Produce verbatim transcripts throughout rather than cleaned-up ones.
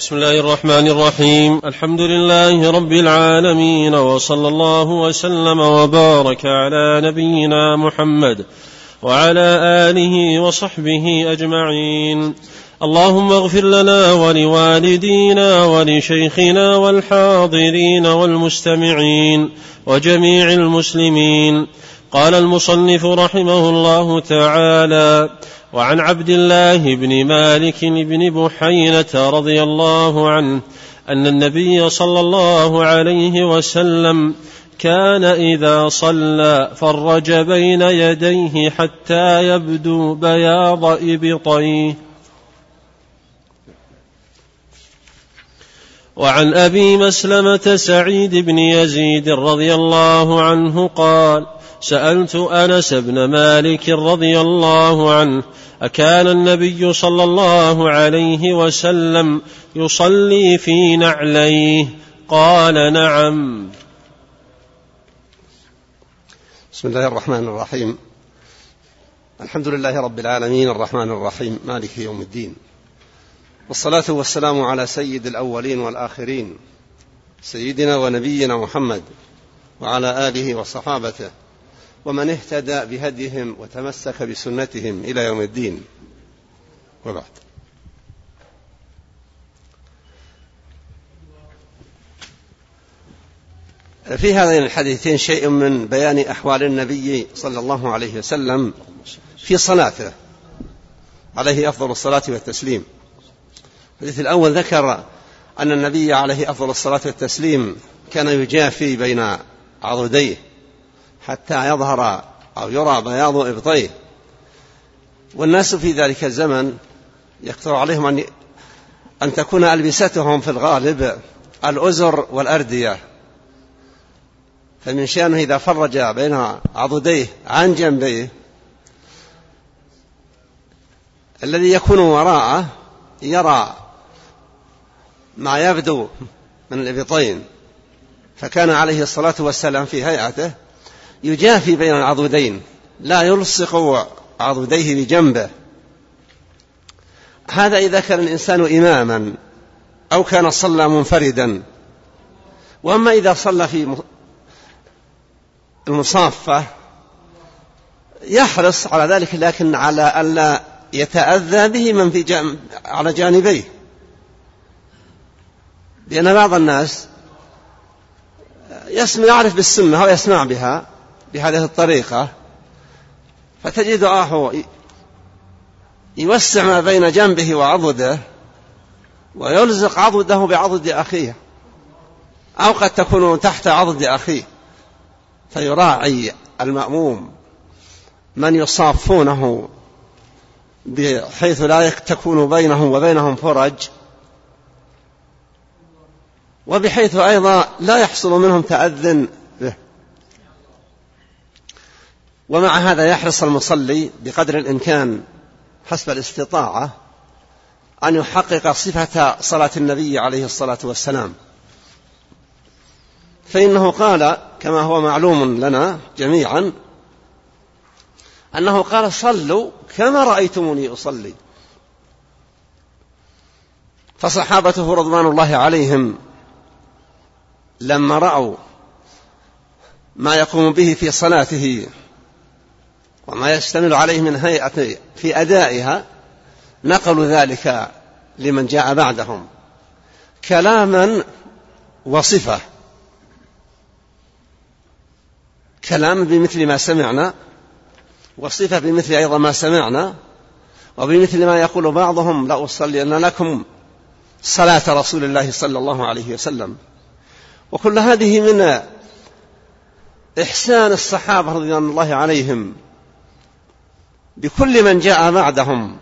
بسم الله الرحمن الرحيم. الحمد لله رب العالمين، وصلى الله وسلم وبارك على نبينا محمد وعلى آله وصحبه أجمعين. اللهم اغفر لنا ولوالدينا ولشيخنا والحاضرين والمستمعين وجميع المسلمين. قال المصنف رحمه الله تعالى: وعن عبد الله بن مالك بن بحينة رضي الله عنه أن النبي صلى الله عليه وسلم كان إذا صلى فرج بين يديه حتى يبدو بياض إبطيه. وعن أبي مسلمة سعيد بن يزيد رضي الله عنه قال: سألت أنس بن مالك رضي الله عنه: أكان النبي صلى الله عليه وسلم يصلي في نعليه؟ قال: نعم. بسم الله الرحمن الرحيم. الحمد لله رب العالمين الرحمن الرحيم مالك يوم الدين، والصلاة والسلام على سيد الأولين والآخرين سيدنا ونبينا محمد وعلى آله وصحابته ومن اهتدى بهديهم وتمسك بسنتهم إلى يوم الدين، وبعد. في هذين الحديثين شيء من بيان أحوال النبي صلى الله عليه وسلم في صلاته عليه أفضل الصلاة والتسليم. الحديث الأول ذكر أن النبي عليه أفضل الصلاة والتسليم كان يجافي بين عضديه حتى يظهر أو يرى بياض إبطيه، والناس في ذلك الزمن يكثر عليهم أن أن تكون ألبستهم في الغالب الأزر والأردية، فمن شأنه إذا فرج بين عضديه عن جنبيه الذي يكون وراءه يرى ما يبدو من الإبطين، فكان عليه الصلاة والسلام في هيئته يجافي بين العضدين، لا يلصق عضديه بجنبه. هذا إذا كان الإنسان إماما أو كان صلى منفردا. وأما إذا صلى في المصافة يحرص على ذلك، لكن على ألا يتأذى به من في جانب على جانبيه، لأن بعض الناس يسمع يعرف بالسنة ويسمع بها بهذه الطريقة، فتجد آخر يوسع ما بين جنبه وعضده ويلزق عضده بعضد أخيه، أو قد تكون تحت عضد أخيه، فيراعي المأموم من يصافونه بحيث لا تكون بينهم وبينهم فرج، وبحيث أيضا لا يحصل منهم تأذن به. ومع هذا يحرص المصلي بقدر الإمكان حسب الاستطاعة أن يحقق صفة صلاة النبي عليه الصلاة والسلام، فإنه قال كما هو معلوم لنا جميعا أنه قال: صلوا كما رأيتموني أصلي. فصحابته رضوان الله عليهم لما رأوا ما يقوم به في صلاته وما يشتمل عليه من هيئة في أدائها نقلوا ذلك لمن جاء بعدهم كلاما وصفة، كلام بمثل ما سمعنا، وصفة بمثل أيضا ما سمعنا، وبمثل ما يقول بعضهم: لا أصلين لكم صلاة رسول الله صلى الله عليه وسلم. وكل هذه من إحسان الصحابة رضوان الله عليهم بكل من جاء بعدهم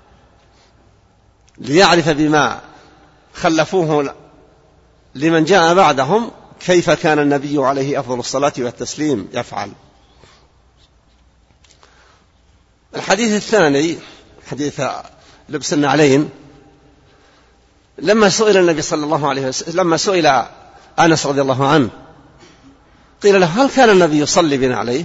ليعرف بما خلفوه لمن جاء بعدهم كيف كان النبي عليه أفضل الصلاة والتسليم يفعل. الحديث الثاني حديث لبس النعلين، لما سئل النبي صلى الله عليه وسلم لما سئل أنس رضي الله عنه قيل له: هل كان النبي يصلي بنعليه؟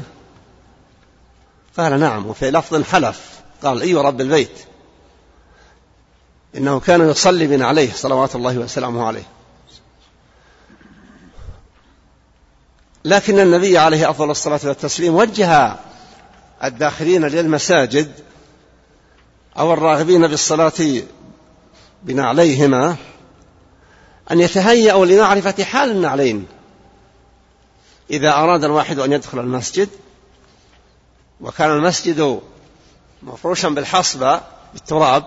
قال: نعم. وفي لفظ حلف قال: أي رب البيت، إنه كان يصلي بنا عليه صلوات الله وسلامه عليه. لكن النبي عليه أفضل الصلاة والتسليم وجه الداخلين للمساجد أو الراغبين بالصلاة بنا عليهما أن يتهيأوا لمعرفة حال النعلين. إذا أراد الواحد أن يدخل المسجد وكان المسجد مفروشا بالحصبة بالتراب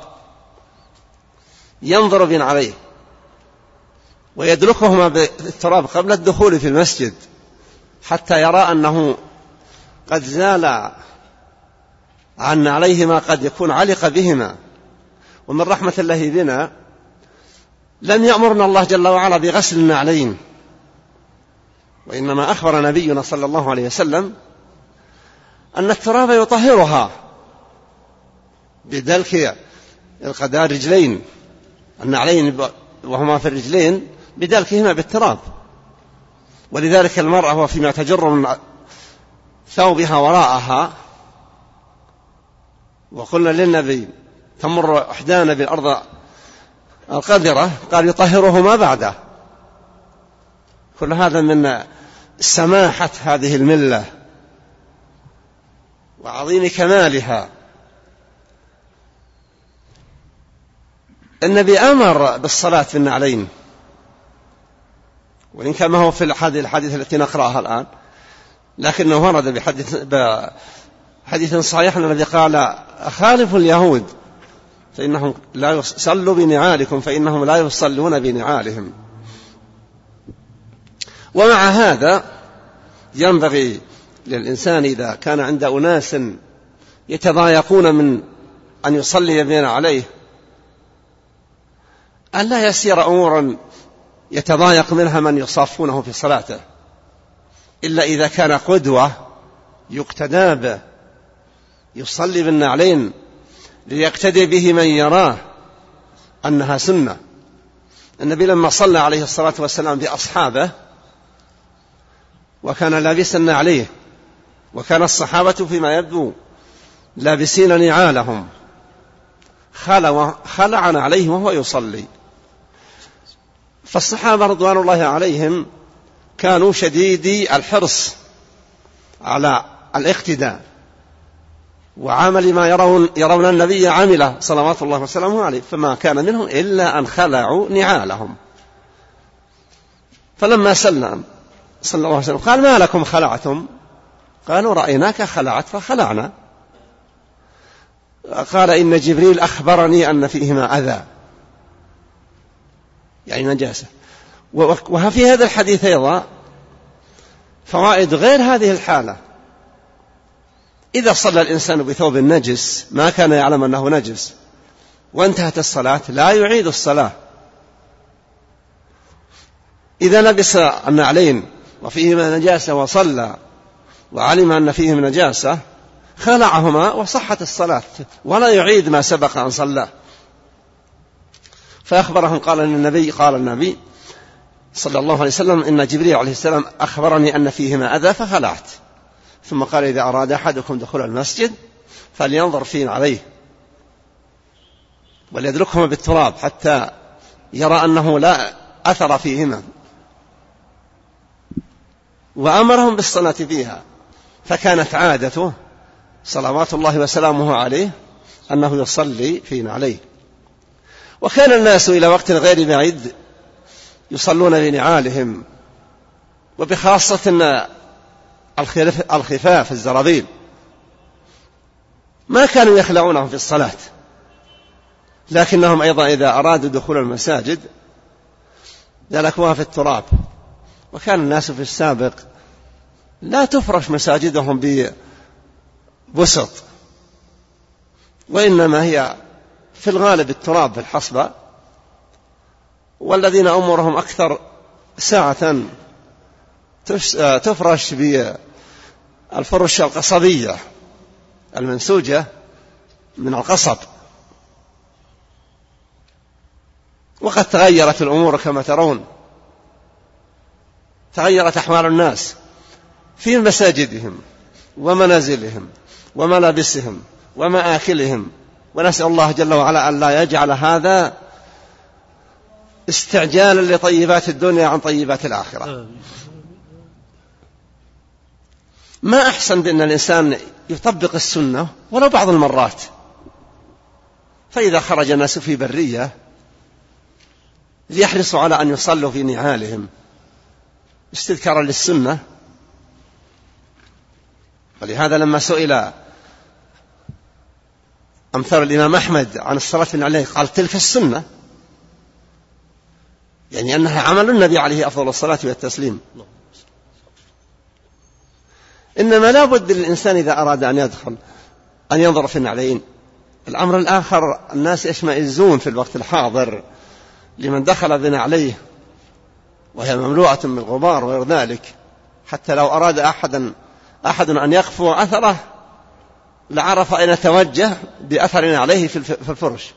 ينظر بنا عليه ويدلكهما بالتراب قبل الدخول في المسجد حتى يرى أنه قد زال عن عليهما قد يكون علق بهما. ومن رحمة الله بنا لم يأمرنا الله جل وعلا بغسل النعلين، وإنما أخبر نبينا صلى الله عليه وسلم أن التراب يطهرها بدلك القدار رجلين النعلين وهما في الرجلين بدلكهما بالتراب. ولذلك المرأة وفيما تجر من ثوبها وراءها، وقلنا للنبي تمر إحدانا بالأرض القذرة قال يطهرهما بعده. كل هذا من سماحة هذه الملة وعظيم كمالها. النبي أمر بالصلاة في النعلين، وإن كان ما هو في الحديث التي نقرأها الآن، لكنه ورد بحديث, بحديث صحيح أن النبي قال أخالف اليهود فإنهم لا يصلوا بنعالكم فإنهم لا يصلون بنعالهم. ومع هذا ينبغي للإنسان إذا كان عند أناس يتضايقون من أن يصلي بنا عليه أن لا يسير أمورا يتضايق منها من يصافونه في صلاته، إلا إذا كان قدوة يقتدى به يصلي بالنعلين ليقتدي به من يراه أنها سنة. النبي لما صلى عليه الصلاة والسلام بأصحابه وكان لابسا نعليه، وكان الصحابة فيما يبدو لابسين نعالهم، خلع عليه وهو يصلي. فالصحابة رضوان الله عليهم كانوا شديدي الحرص على الاقتداء وعمل ما يرون, يرون النبي عمله صلوات الله وسلامه عليه، فما كان منهم إلا أن خلعوا نعالهم. فلما سلم صلى الله عليه وسلم قال ما لكم خلعتم؟ قالوا رأيناك خلعت فخلعنا. قال إن جبريل أخبرني أن فيهما أذى، يعني نجاسة. وفي هذا الحديث أيضا فوائد غير هذه الحالة. إذا صلى الإنسان بثوب نجس ما كان يعلم أنه نجس وانتهت الصلاة لا يعيد الصلاة. إذا لبس النعلين وفيهما نجاسة وصلى وعلم أن فيهما نجاسة خلعهما وصحت الصلاة ولا يعيد ما سبق أن صلى. فأخبرهم قال أن النبي قال النبي صلى الله عليه وسلم إن جبريل عليه السلام أخبرني أن فيهما أذى فخلعت. ثم قال إذا أراد أحدكم دخول المسجد فلينظر فين عليه وليدلكهما بالتراب حتى يرى أنه لا أثر فيهما، وأمرهم بالصلاة فيها. فكانت عادته صلوات الله وسلامه عليه أنه يصلي فينا عليه. وكان الناس إلى وقت غير بعيد يصلون بنعالهم، وبخاصة الخفاف الزرابيل ما كانوا يخلعونهم في الصلاة، لكنهم أيضا إذا أرادوا دخول المساجد دلكوها في التراب. وكان الناس في السابق لا تفرش مساجدهم ببسط، وإنما هي في الغالب التراب في الحصبة، والذين أمورهم أكثر ساعة تفرش بالفرش القصبية المنسوجة من القصب. وقد تغيرت الأمور كما ترون، تغيرت أحوال الناس في مساجدهم ومنازلهم وملابسهم ومآكلهم ونسأل الله جل وعلا أن لا يجعل هذا استعجالا لطيبات الدنيا عن طيبات الآخرة. ما أحسن بأن الإنسان يطبق السنة ولو بعض المرات، فإذا خرج الناس في برية ليحرصوا على أن يصلوا في نعالهم استذكارا للسنة. ولهذا لما سئل أمثال الإمام أحمد عن الصلاة في نعليه قال تلك السنة، يعني أنها عمل النبي عليه أفضل الصلاة والتسليم. إنما لا بد للإنسان إذا أراد أن يدخل أن ينظر في النعلين. الأمر الآخر، الناس يشمئزون في الوقت الحاضر لمن دخل بنعليه وهي مملوءة من الغبار وغير ذلك، حتى لو أراد أحد أحد أن يقفو أثره لعرف أين توجه بأثر عليه في الفرش،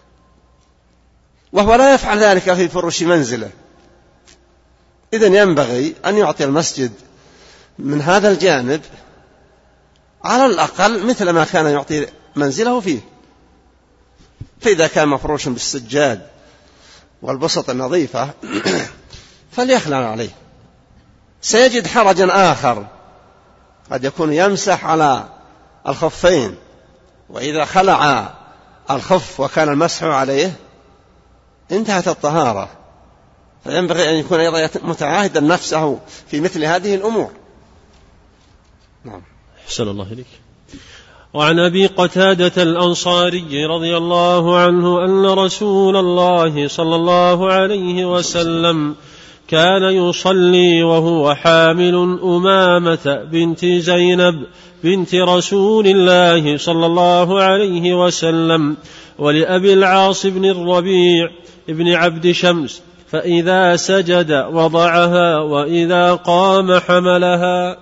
وهو لا يفعل ذلك في فرش منزله. إذن ينبغي أن يعطي المسجد من هذا الجانب على الأقل مثل ما كان يعطي منزله فيه. فإذا كان مفروش بالسجاد والبسط النظيفة فليخلع عليه. سيجد حرجا آخر، قد يكون يمسح على الخفين، وإذا خلع الخف وكان المسح عليه انتهت الطهارة، فينبغي أن يكون أيضا متعاهدا نفسه في مثل هذه الأمور. نعم. أحسن الله إليك. وعن أبي قتادة الأنصاري رضي الله عنه أن رسول الله صلى الله عليه وسلم كان يصلي وهو حامل أمامة بنت زينب بنت رسول الله صلى الله عليه وسلم ولأبي العاص بن الربيع ابن عبد شمس، فإذا سجد وضعها وإذا قام حملها.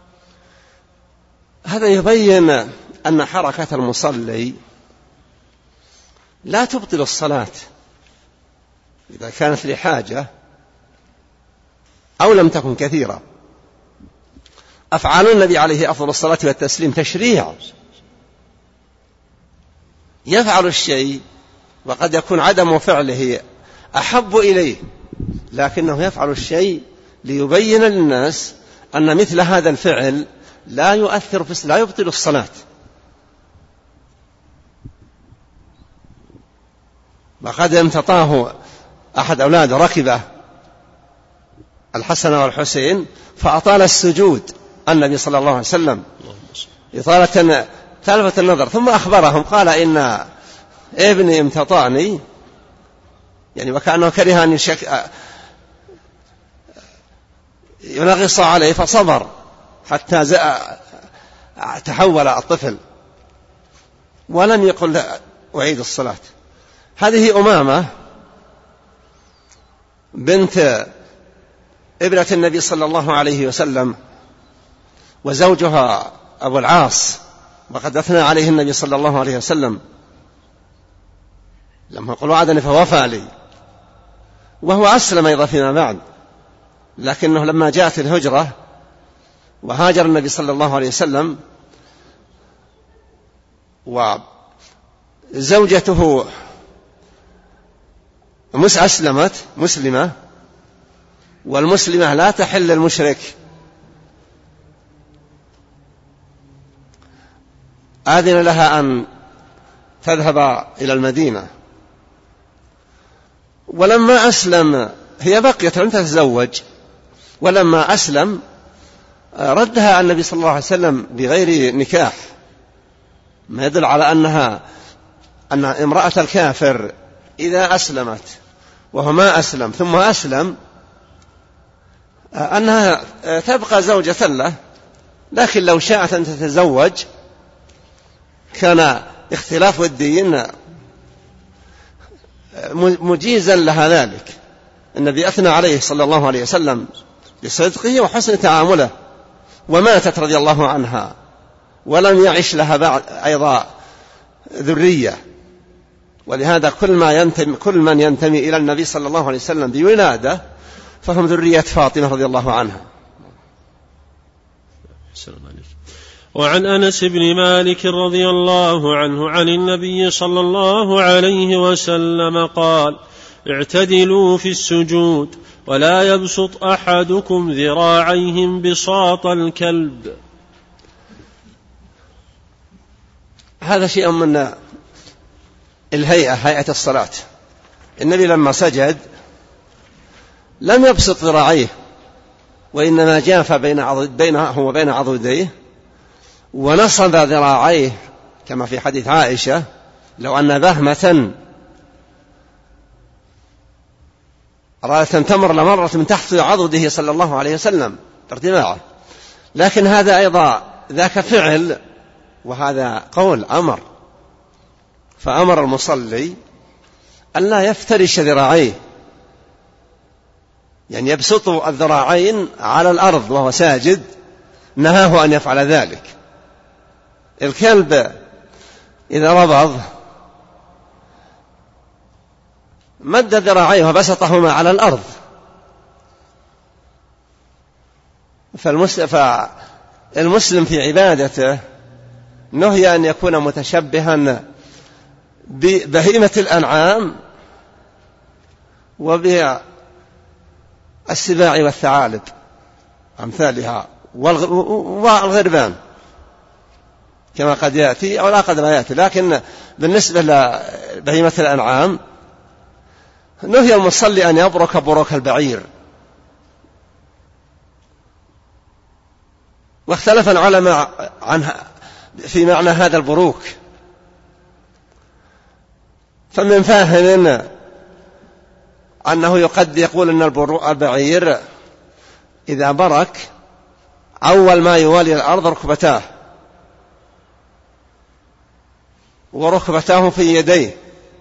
هذا يبين أن حركة المصلي لا تبطل الصلاة إذا كانت لحاجة أو لم تكن كثيرة. أفعال النبي عليه أفضل الصلاة والتسليم تشريع، يفعل الشيء وقد يكون عدم فعله أحب إليه، لكنه يفعل الشيء ليبين للناس أن مثل هذا الفعل لا يؤثر في لا يبطل الصلاة. وقد امتطاه أحد أولاده ركبه الحسن والحسين فأطال السجود النبي صلى الله عليه وسلم إطالة تلفت النظر، ثم أخبرهم قال إن ابني امتطاني، يعني وكأنه كره أن يشك ينغص عليه فصبر حتى تحول الطفل ولم يقل أعيد الصلاة. هذه أمامة بنت ابنة النبي صلى الله عليه وسلم وزوجها أبو العاص، وقد أثنى عليه النبي صلى الله عليه وسلم لما قل وعدني فوفى لي، وهو أسلم أيضا فيما بعد، لكنه لما جاءت الهجرة وهاجر النبي صلى الله عليه وسلم وزوجته أسلمت مسلمة، والمسلمة لا تحل المشرك، آذن لها أن تذهب إلى المدينة. ولما أسلم هي بقيت لم تتزوج، ولما أسلم ردها النبي صلى الله عليه وسلم بغير نكاح، ما يدل على أنها أن امرأة الكافر إذا أسلمت وهو ما أسلم ثم أسلم أنها تبقى زوجة له، لكن لو شاءت أن تتزوج كان اختلاف الدين مجيزا لها ذلك. النبي أثنى عليه صلى الله عليه وسلم بصدقه وحسن تعامله، وماتت رضي الله عنها ولم يعش لها بعد أيضا ذرية. ولهذا كل, ما ينتمي كل من ينتمي إلى النبي صلى الله عليه وسلم بولادة فهم ذرية فاطمة رضي الله عنها. وعن أنس بن مالك رضي الله عنه عن النبي صلى الله عليه وسلم قال: اعتدلوا في السجود ولا يبسط أحدكم ذراعيهم بساط الكلب. هذا شيء من الهيئة، هيئة الصلاة. النبي لما سجد لم يبسط ذراعيه، وإنما جاف بينه وبين عضديه ونصب ذراعيه، كما في حديث عائشة: لو أن بهمة أرادت أن تمر لمرت من تحت عضده صلى الله عليه وسلم ارتفاعه. لكن هذا أيضا ذاك فعل وهذا قول أمر، فأمر المصلي أن لا يفترش ذراعيه، يعني يبسط الذراعين على الأرض وهو ساجد، نهاه أن يفعل ذلك. الكلب إذا ربض مد ذراعيه وبسطهما على الأرض، فالمسلم في عبادته نهي أن يكون متشبها ببهيمة الأنعام وبالسباع والثعالب أمثالها والغربان كما قد يأتي أو لا قد لا يأتي. لكن بالنسبة لبهيمة الأنعام نهي المصلي أن يبرك بروك البعير. واختلف العلماء عنها في معنى هذا البروك، فمن فاهم أنه يقد يقول أن البعير إذا برك أول ما يوالي الأرض ركبتاه، وركبتاه في يديه،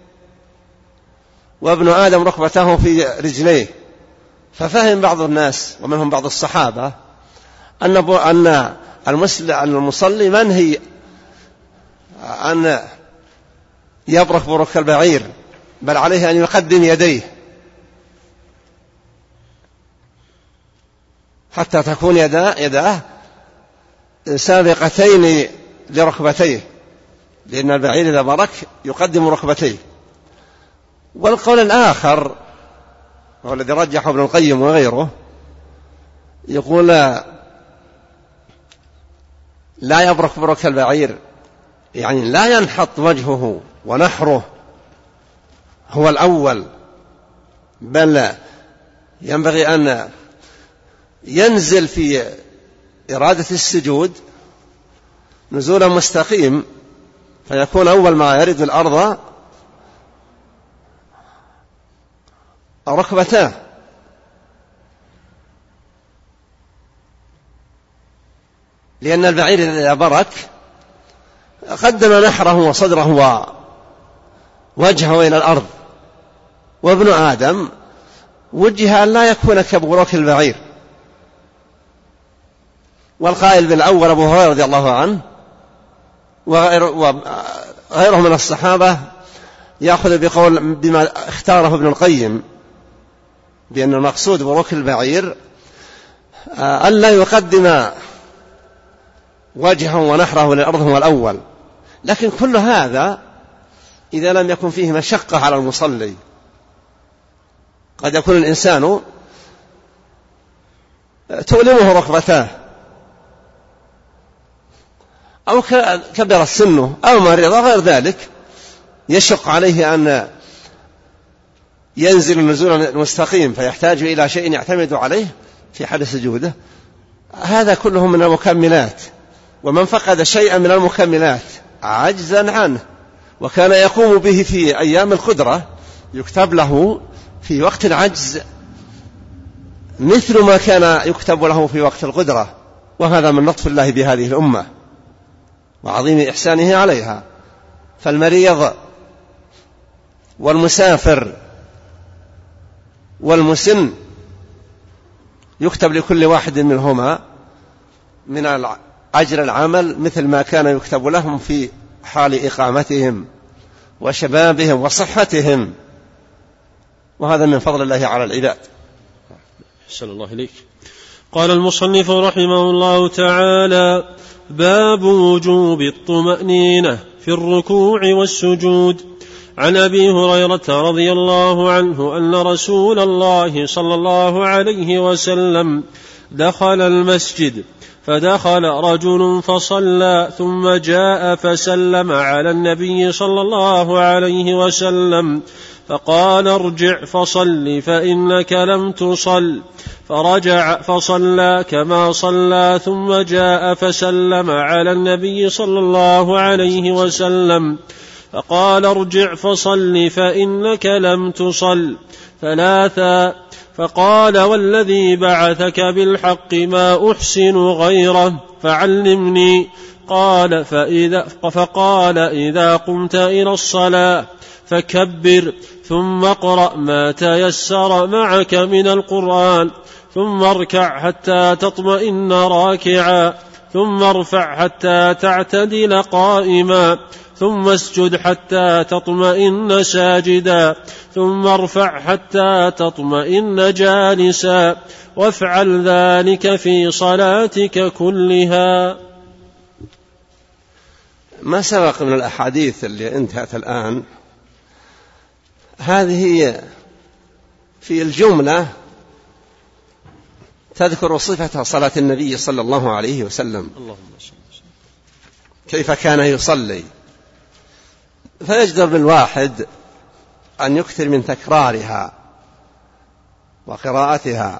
وابن آدم ركبتاه في رجليه. ففهم بعض الناس ومنهم بعض الصحابة أن أن المصلي منهي أن يبرك بروك البعير، بل عليه أن يقدم يديه حتى تكون يداه يداه سابقتين لركبتيه، لأن البعير إذا برك يقدم ركبتيه. والقول الآخر وهو الذي رجحه ابن القيم وغيره يقول لا يبرك بروك البعير، يعني لا ينحط وجهه ونحره هو الأول، بل ينبغي أن ينزل في إرادة السجود نزولا مستقيم، فيكون أول ما يرد الأرض ركبتاه. لأن البعير إذا برك قدم نحره وصدره ووجهه إلى الأرض، وابن آدم وجه أن لا يكون كبروك البعير. والقائل بالأول أبو هريرة رضي الله عنه وغيره من الصحابة يأخذ بقول بما اختاره ابن القيم، بأن المقصود بروك البعير أن لا يقدم وجهه ونحره للأرض هو الأول. لكن كل هذا إذا لم يكن فيه مشقة على المصلي. قد يكون الإنسان تؤلمه ركبتاه، أو كبر السن أو مريض غير ذلك، يشق عليه أن ينزل النزول المستقيم فيحتاج إلى شيء يعتمد عليه في حال سجوده. هذا كله من المكملات، ومن فقد شيئا من المكملات عجزا عنه وكان يقوم به في أيام القدرة يكتب له في وقت العجز مثل ما كان يكتب له في وقت القدرة. وهذا من لطف الله بهذه الأمة وعظيم إحسانه عليها. فالمريض والمسافر والمسن يكتب لكل واحد منهما من أجر العمل مثل ما كان يكتب لهم في حال إقامتهم وشبابهم وصحتهم، وهذا من فضل الله على العباد. أحسن الله إليك. قال المصنف رحمه الله تعالى: باب وجوب الطمأنينة في الركوع والسجود. عن أبي هريرة رضي الله عنه أن رسول الله صلى الله عليه وسلم دخل المسجد فدخل رجل فصلى ثم جاء فسلم على النبي صلى الله عليه وسلم فقال: ارجع فصل فإنك لم تصل. فرجع فصلى كما صلى ثم جاء فسلم على النبي صلى الله عليه وسلم فقال: ارجع فصل فإنك لم تصل ثلاثا. فقال: والذي بعثك بالحق ما أحسن غيره فعلمني. قال: فإذا فقال: إذا قمت إلى الصلاة فكبر ثم اقرأ ما تيسر معك من القرآن ثم اركع حتى تطمئن راكعا ثم ارفع حتى تعتدل قائما ثم اسجد حتى تطمئن ساجدا ثم ارفع حتى تطمئن جالسا وافعل ذلك في صلاتك كلها. ما سبق من الأحاديث اللي انتهت الآن هذه في الجملة تذكر صفة صلاة النبي صلى الله عليه وسلم، كيف كان يصلي، فيجدر بالواحد أن يكثر من تكرارها وقراءتها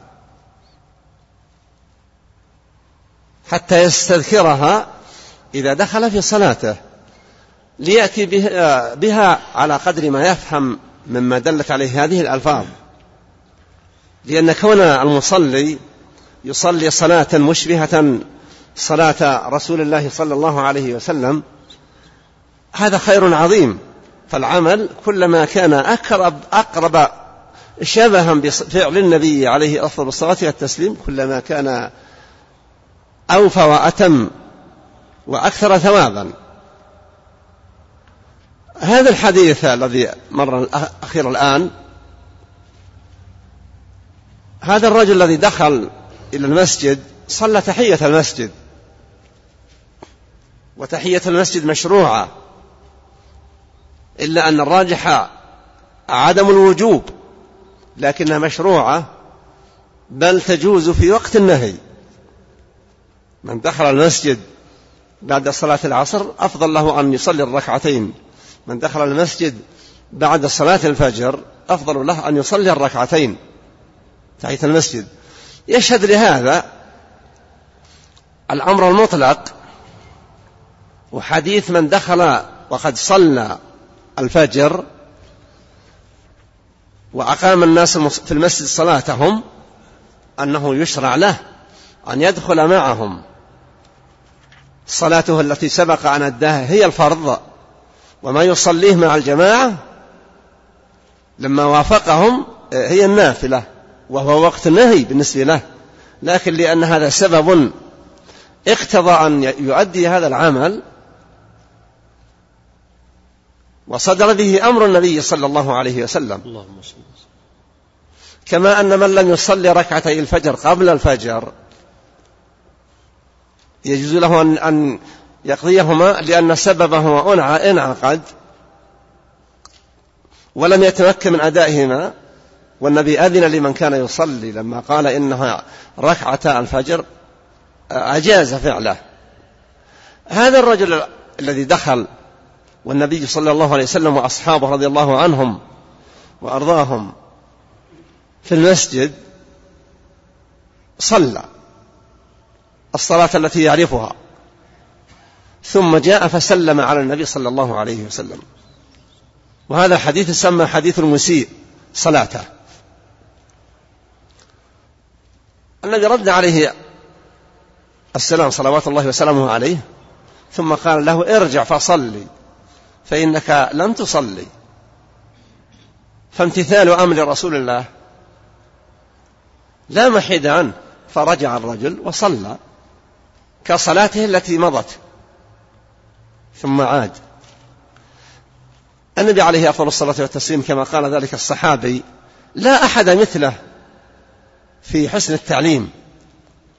حتى يستذكرها إذا دخل في صلاته، ليأتي بها على قدر ما يفهم مما دلت عليه هذه الألفاظ. لأن كون المصلي يصلي صلاة مشبهة صلاة رسول الله صلى الله عليه وسلم هذا خير عظيم، فالعمل كلما كان أقرب, أقرب شبها بفعل النبي عليه أفضل الصلاة والتسليم كلما كان أوفى وأتم وأكثر ثوابا. هذا الحديث الذي مر الأخير الآن، هذا الرجل الذي دخل إلى المسجد صلى تحية المسجد، وتحية المسجد مشروعة، إلا أن الراجح عدم الوجوب، لكنها مشروعة بل تجوز في وقت النهي. من دخل المسجد بعد صلاة العصر أفضل له أن يصلي الركعتين، من دخل المسجد بعد صلاة الفجر أفضل له أن يصلي الركعتين تحية المسجد. يشهد لهذا الأمر المطلق وحديث من دخل وقد صلى الفجر وأقام الناس في المسجد صلاتهم أنه يشرع له أن يدخل معهم صلاته التي سبق أن أداها هي الفرض، وما يصليه مع الجماعة لما وافقهم هي النافلة، وهو وقت النهي بالنسبة له، لكن لأن هذا سبب اقتضى أن يؤدي هذا العمل وصدر به أمر النبي صلى الله عليه وسلم. كما أن من لم يصلي ركعتي الفجر قبل الفجر يجوز له أن يقضيهما لأن سببهما انعقد ولم يتمكن من أدائهما، والنبي أذن لمن كان يصلي لما قال إنها ركعتا الفجر أجاز فعله. هذا الرجل الذي دخل والنبي صلى الله عليه وسلم وأصحابه رضي الله عنهم وأرضاهم في المسجد صلى الصلاة التي يعرفها ثم جاء فسلم على النبي صلى الله عليه وسلم، وهذا الحديث يسمى حديث المسيء صلاته. النبي رد عليه السلام صلوات الله وسلامه عليه ثم قال له: ارجع فصلي فإنك لم تصلي. فامتثال أمر رسول الله لا محيد عنه، فرجع الرجل وصلى كصلاته التي مضت ثم عاد. النبي عليه أفضل الصلاة والتسليم كما قال ذلك الصحابي: لا أحد مثله في حسن التعليم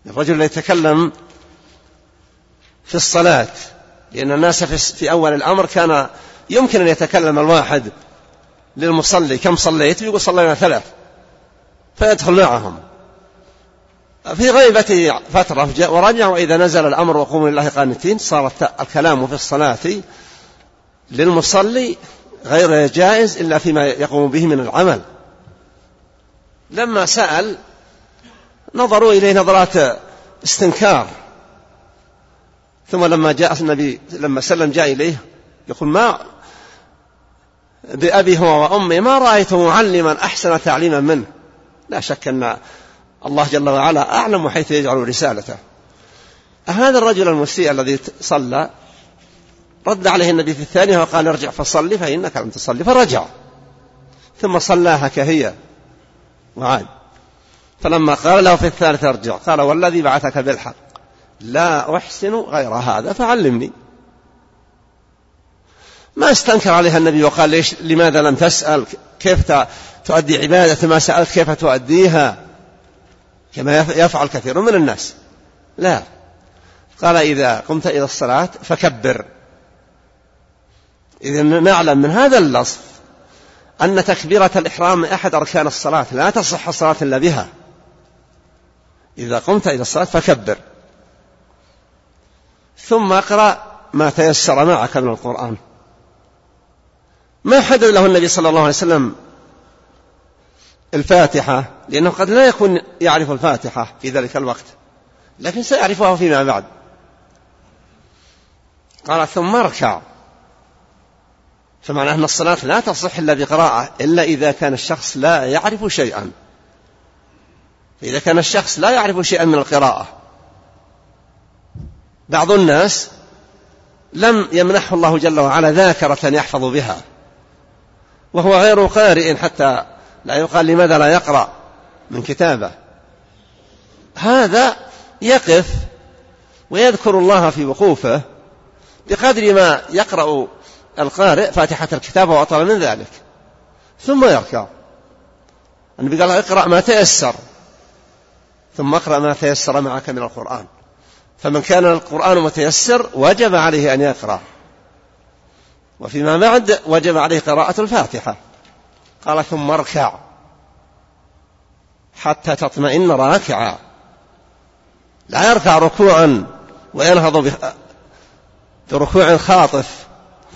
الرجل يتكلم في الصلاة، لأن الناس في أول الأمر كان يمكن أن يتكلم الواحد للمصلي كم صليت، يقول صلينا ثلاث، فيدخل معهم. في غيبة فترة ورجع، وإذا نزل الأمر وقوموا لله قانتين، صار الكلام في الصلاة للمصلي غير جائز إلا فيما يقوم به من العمل. لما سأل نظروا إليه نظرات استنكار، ثم لما جاء النبي لما سلم جاء إليه يقول: ما بأبي هو وأمي ما رأيت معلما أحسن تعليما منه. لا شك أن الله جل وعلا أعلم حيث يجعل رسالته. هذا الرجل المسيء الذي صلى رد عليه النبي في الثانية وقال: ارجع فصلي فإنك لم تصلي، فرجع ثم صلاها كهي وعاد. فلما قال له في الثالثة ارجع، قال: والذي بعثك بالحق لا أحسن غير هذا فعلمني. ما استنكر عليها النبي وقال: ليش لماذا لم تسأل كيف تؤدي عبادة ما سألت كيف تؤديها كما يفعل كثير من الناس. لا، قال: إذا قمت إلى الصلاة فكبر. إذن نعلم من هذا اللفظ أن تكبيرة الإحرام أحد أركان الصلاة، لا تصح الصلاة إلا بها. إذا قمت إلى الصلاة فكبر، ثم اقرأ ما تيسر معك من القرآن. ما حدد له النبي صلى الله عليه وسلم الفاتحة، لأنه قد لا يكون يعرف الفاتحة في ذلك الوقت، لكن سيعرفها فيما بعد. قال: ثم اركع. فمعنى أن الصلاة لا تصح إلا بقراءة، إلا إذا كان الشخص لا يعرف شيئا. إذا كان الشخص لا يعرف شيئا من القراءة، بعض الناس لم يمنحه الله جل وعلا ذاكرة يحفظ بها، وهو غير قارئ حتى لا يقال لماذا لا يقرأ من كتابه. هذا يقف ويذكر الله في وقوفه بقدر ما يقرأ القارئ فاتحة الكتاب وأطول من ذلك، ثم يركع. النبي قال: اقرأ ما تيسر، ثم اقرأ ما تيسر معك من القرآن. فمن كان القرآن متيسر وجب عليه أن يقرأ، وفيما بعد وجب عليه قراءة الفاتحة. قال: ثم اركع حتى تطمئن راكعا. لا يركع ركوعا وينهض بركوع خاطف،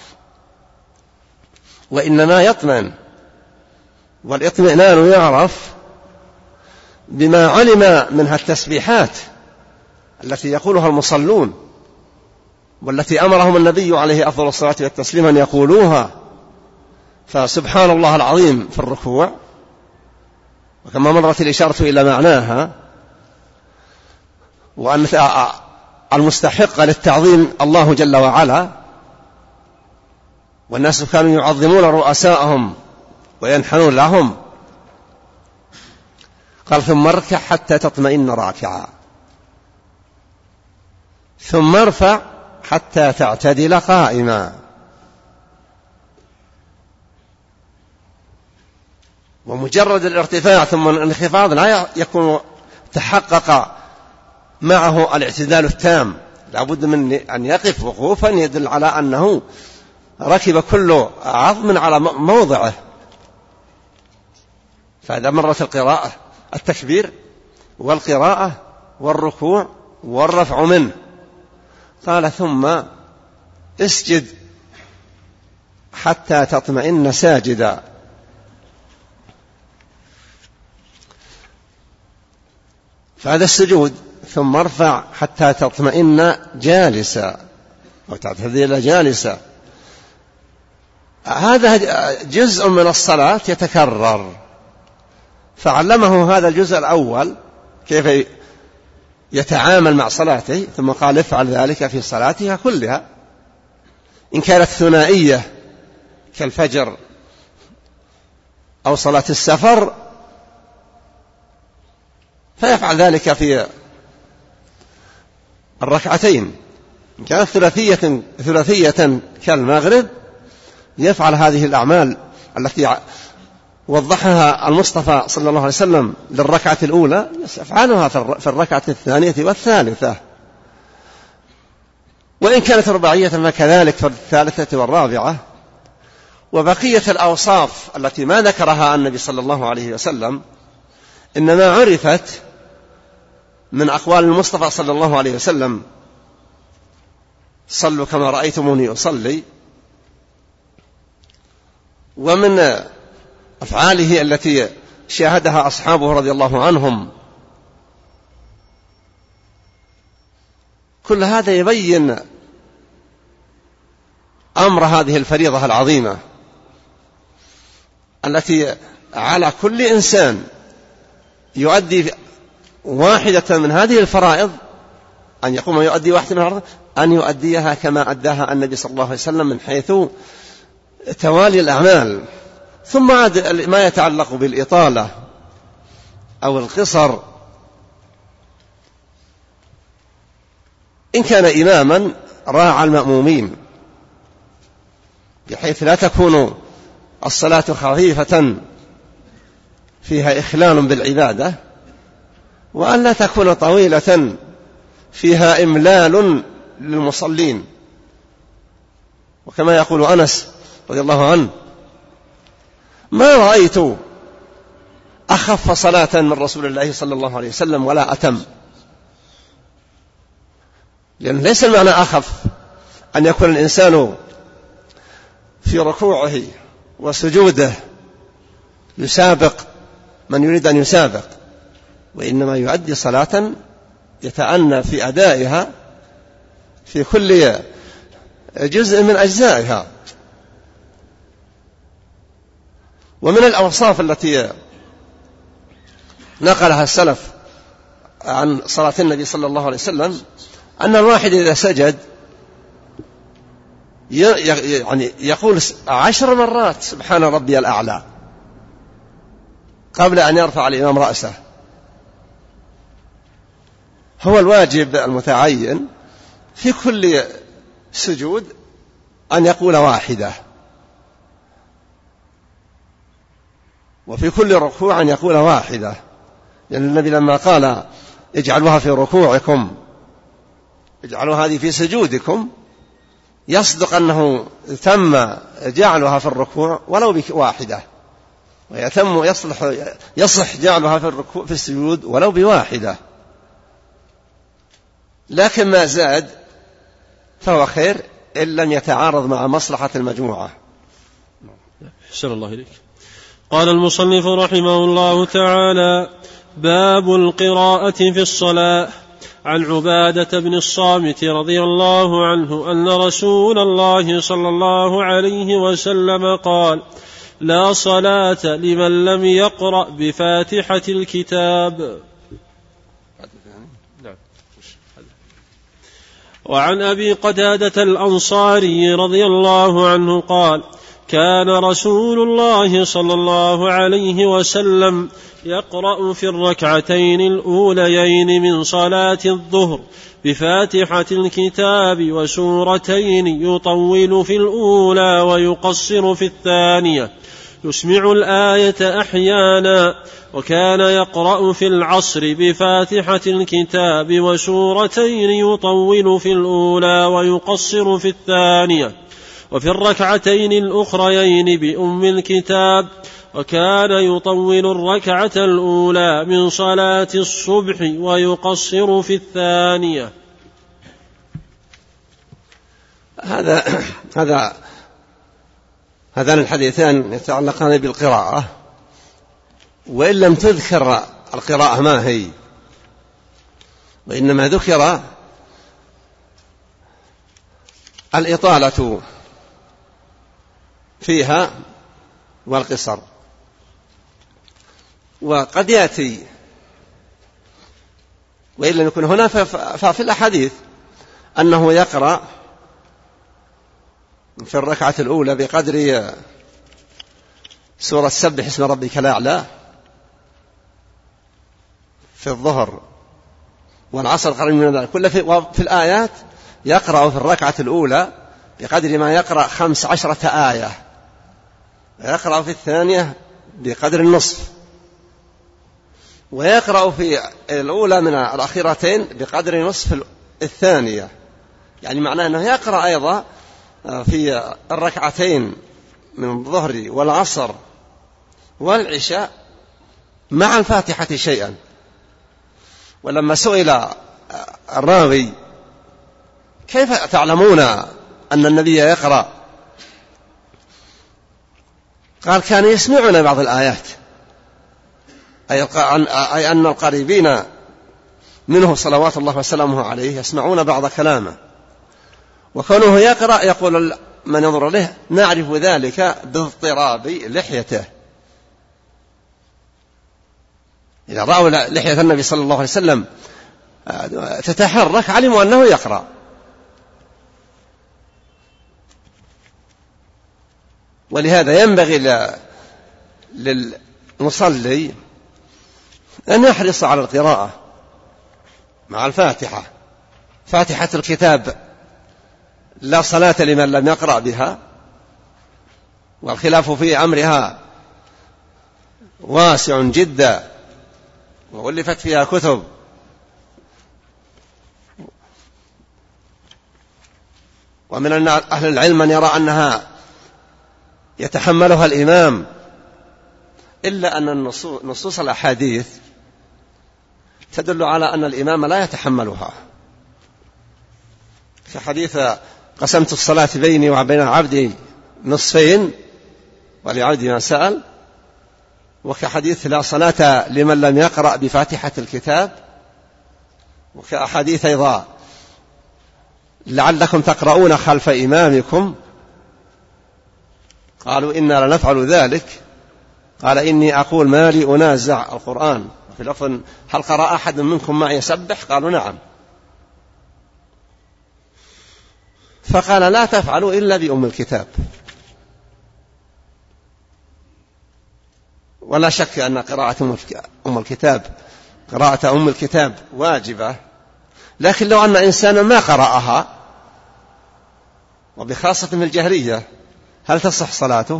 وإنما يطمئن. والاطمئنان يعرف بما علم منها التسبيحات التي يقولها المصلون، والتي أمرهم النبي عليه أفضل الصلاة والتسليم أن يقولوها. فسبحان الله العظيم في الركوع، وكما مرت الإشارة إلى معناها، وأن المستحق للتعظيم الله جل وعلا، والناس كانوا يعظمون رؤساءهم وينحنون لهم. قال: ثم اركع حتى تطمئن راكعا، ثم ارفع حتى تعتدل قائما. ومجرد الارتفاع ثم الانخفاض لا يكون تحقق معه الاعتدال التام، لابد من أن يقف وقوفا يدل على أنه ركب كل عظم على موضعه. فإذا مرت القراءة التكبير والقراءة والركوع والرفع منه. قال: ثم اسجد حتى تطمئن ساجدا. فهذا السجود. ثم ارفع حتى تطمئن جالسا أو تعتدل جالسا. هذا جزء من الصلاة يتكرر، فعلمه هذا الجزء الأول كيف يتعامل مع صلاته، ثم قال: افعل ذلك في صلاتها كلها. إن كانت ثنائية كالفجر أو صلاة السفر فيفعل ذلك في الركعتين. إن كانت ثلاثية, ثلاثية كالمغرب يفعل هذه الأعمال التي وضحها المصطفى صلى الله عليه وسلم للركعة الأولى يفعلها في الركعة الثانية والثالثة، وإن كانت رباعية فكذلك في الثالثة والرابعة. وبقية الأوصاف التي ما ذكرها النبي صلى الله عليه وسلم إنما عرفت من أقوال المصطفى صلى الله عليه وسلم: صلوا كما رأيتموني أصلي، ومن أفعاله التي شاهدها أصحابه رضي الله عنهم. كل هذا يبين أمر هذه الفريضة العظيمة التي على كل إنسان يؤدي واحدة من هذه الفرائض أن يقوم يؤدي واحدة من الفرائض أن يؤديها كما أداها النبي صلى الله عليه وسلم من حيث توالي الأعمال. ثم ما يتعلق بالإطالة أو القصر، إن كان إماما راعى المأمومين بحيث لا تكون الصلاة خفيفة فيها إخلال بالعبادة، وأن لا تكون طويلة فيها إملال للمصلين. وكما يقول أنس رضي الله عنه: ما رأيت أخف صلاة من رسول الله صلى الله عليه وسلم ولا أتم. لأن ليس المعنى أخف أن يكون الإنسان في ركوعه وسجوده يسابق من يريد أن يسابق، وإنما يؤدي صلاة يتأنى في أدائها في كل جزء من أجزائها. ومن الأوصاف التي نقلها السلف عن صلاة النبي صلى الله عليه وسلم أن الواحد إذا سجد يعني يقول عشر مرات سبحان ربي الأعلى قبل أن يرفع الإمام رأسه. هو الواجب المتعين في كل سجود أن يقول واحدة، وفي كل ركوع أن يقول واحدة، لأن النبي لما قال اجعلوها في ركوعكم اجعلوا هذه في سجودكم يصدق أنه تم جعلها في الركوع ولو بواحدة، ويتم يصلح يصح جعلها في الركوع في السجود ولو بواحدة، لكن ما زاد فهو خير إن لم يتعارض مع مصلحة المجموعة. أحسن الله إليك. قال المصنف رحمه الله تعالى: باب القراءة في الصلاة. عن عبادة بن الصامت رضي الله عنه أن رسول الله صلى الله عليه وسلم قال: لا صلاة لمن لم يقرأ بفاتحة الكتاب. وعن أبي قتادة الأنصاري رضي الله عنه قال: كان رسول الله صلى الله عليه وسلم يقرأ في الركعتين الأوليين من صلاة الظهر بفاتحة الكتاب وسورتين، يطول في الأولى ويقصر في الثانية، يسمع الآية أحيانا. وكان يقرأ في العصر بفاتحة الكتاب وسورتين، يطول في الأولى ويقصر في الثانية، وفي الركعتين الأخريين بأم الكتاب. وكان يطول الركعة الأولى من صلاة الصبح ويقصر في الثانية. هذا هذا هذان الحديثان يتعلقان بالقراءة، وإن لم تذكر القراءة ما هي، وإنما ذكر الإطالة فيها والقصر. وقد يأتي وإن لم يكن هنا ففي الأحاديث أنه يقرأ في الركعة الأولى بقدر سورة سبح اسم ربك الأعلى، في الظهر والعصر قريب من ذلك كله. في الآيات يقرأ في الركعة الأولى بقدر ما يقرأ خمس عشرة آية، يقرأ في الثانية بقدر النصف، ويقرأ في الأولى من الأخيرتين بقدر نصف الثانية، يعني معناه أنه يقرأ أيضا في الركعتين من الظهر والعصر والعشاء مع الفاتحة شيئا. ولما سئل الراوي كيف تعلمون أن النبي يقرأ، قال كان يسمعنا بعض الآيات، أي أن القريبين منه صلوات الله وسلامه عليه يسمعون بعض كلامه، وكونه يقرأ يقول من ينظر له نعرف ذلك باضطراب لحيته. إذا رأوا لحية النبي صلى الله عليه وسلم تتحرك علموا أنه يقرأ. ولهذا ينبغي للمصلي أن يحرص على القراءة مع الفاتحة، فاتحة الكتاب لا صلاة لمن لم يقرأ بها، والخلاف في أمرها واسع جدا وألفت فيها كتب، ومن أهل العلم من يرى أنها يتحملها الإمام، إلا أن نصوص الأحاديث تدل على أن الإمام لا يتحملها، في حديث قسمت الصلاة بيني وبين عبدي نصفين ولعبدي ما سأل، وكحديث لا صلاة لمن لم يقرأ بفاتحة الكتاب، وكأحاديث أيضا لعلكم تقرؤون خلف إمامكم، قالوا إنا لنفعل ذلك، قال إني أقول ما لي أنازع القرآن، في لفظ هل قرأ أحد منكم معي يسبح؟ قالوا نعم، فقال لا تفعلوا إلا بأم الكتاب. ولا شك أن قراءة أم الكتاب قراءة أم الكتاب واجبة، لكن لو أن إنسانا ما قرأها وبخاصة من الجهرية هل تصح صلاته؟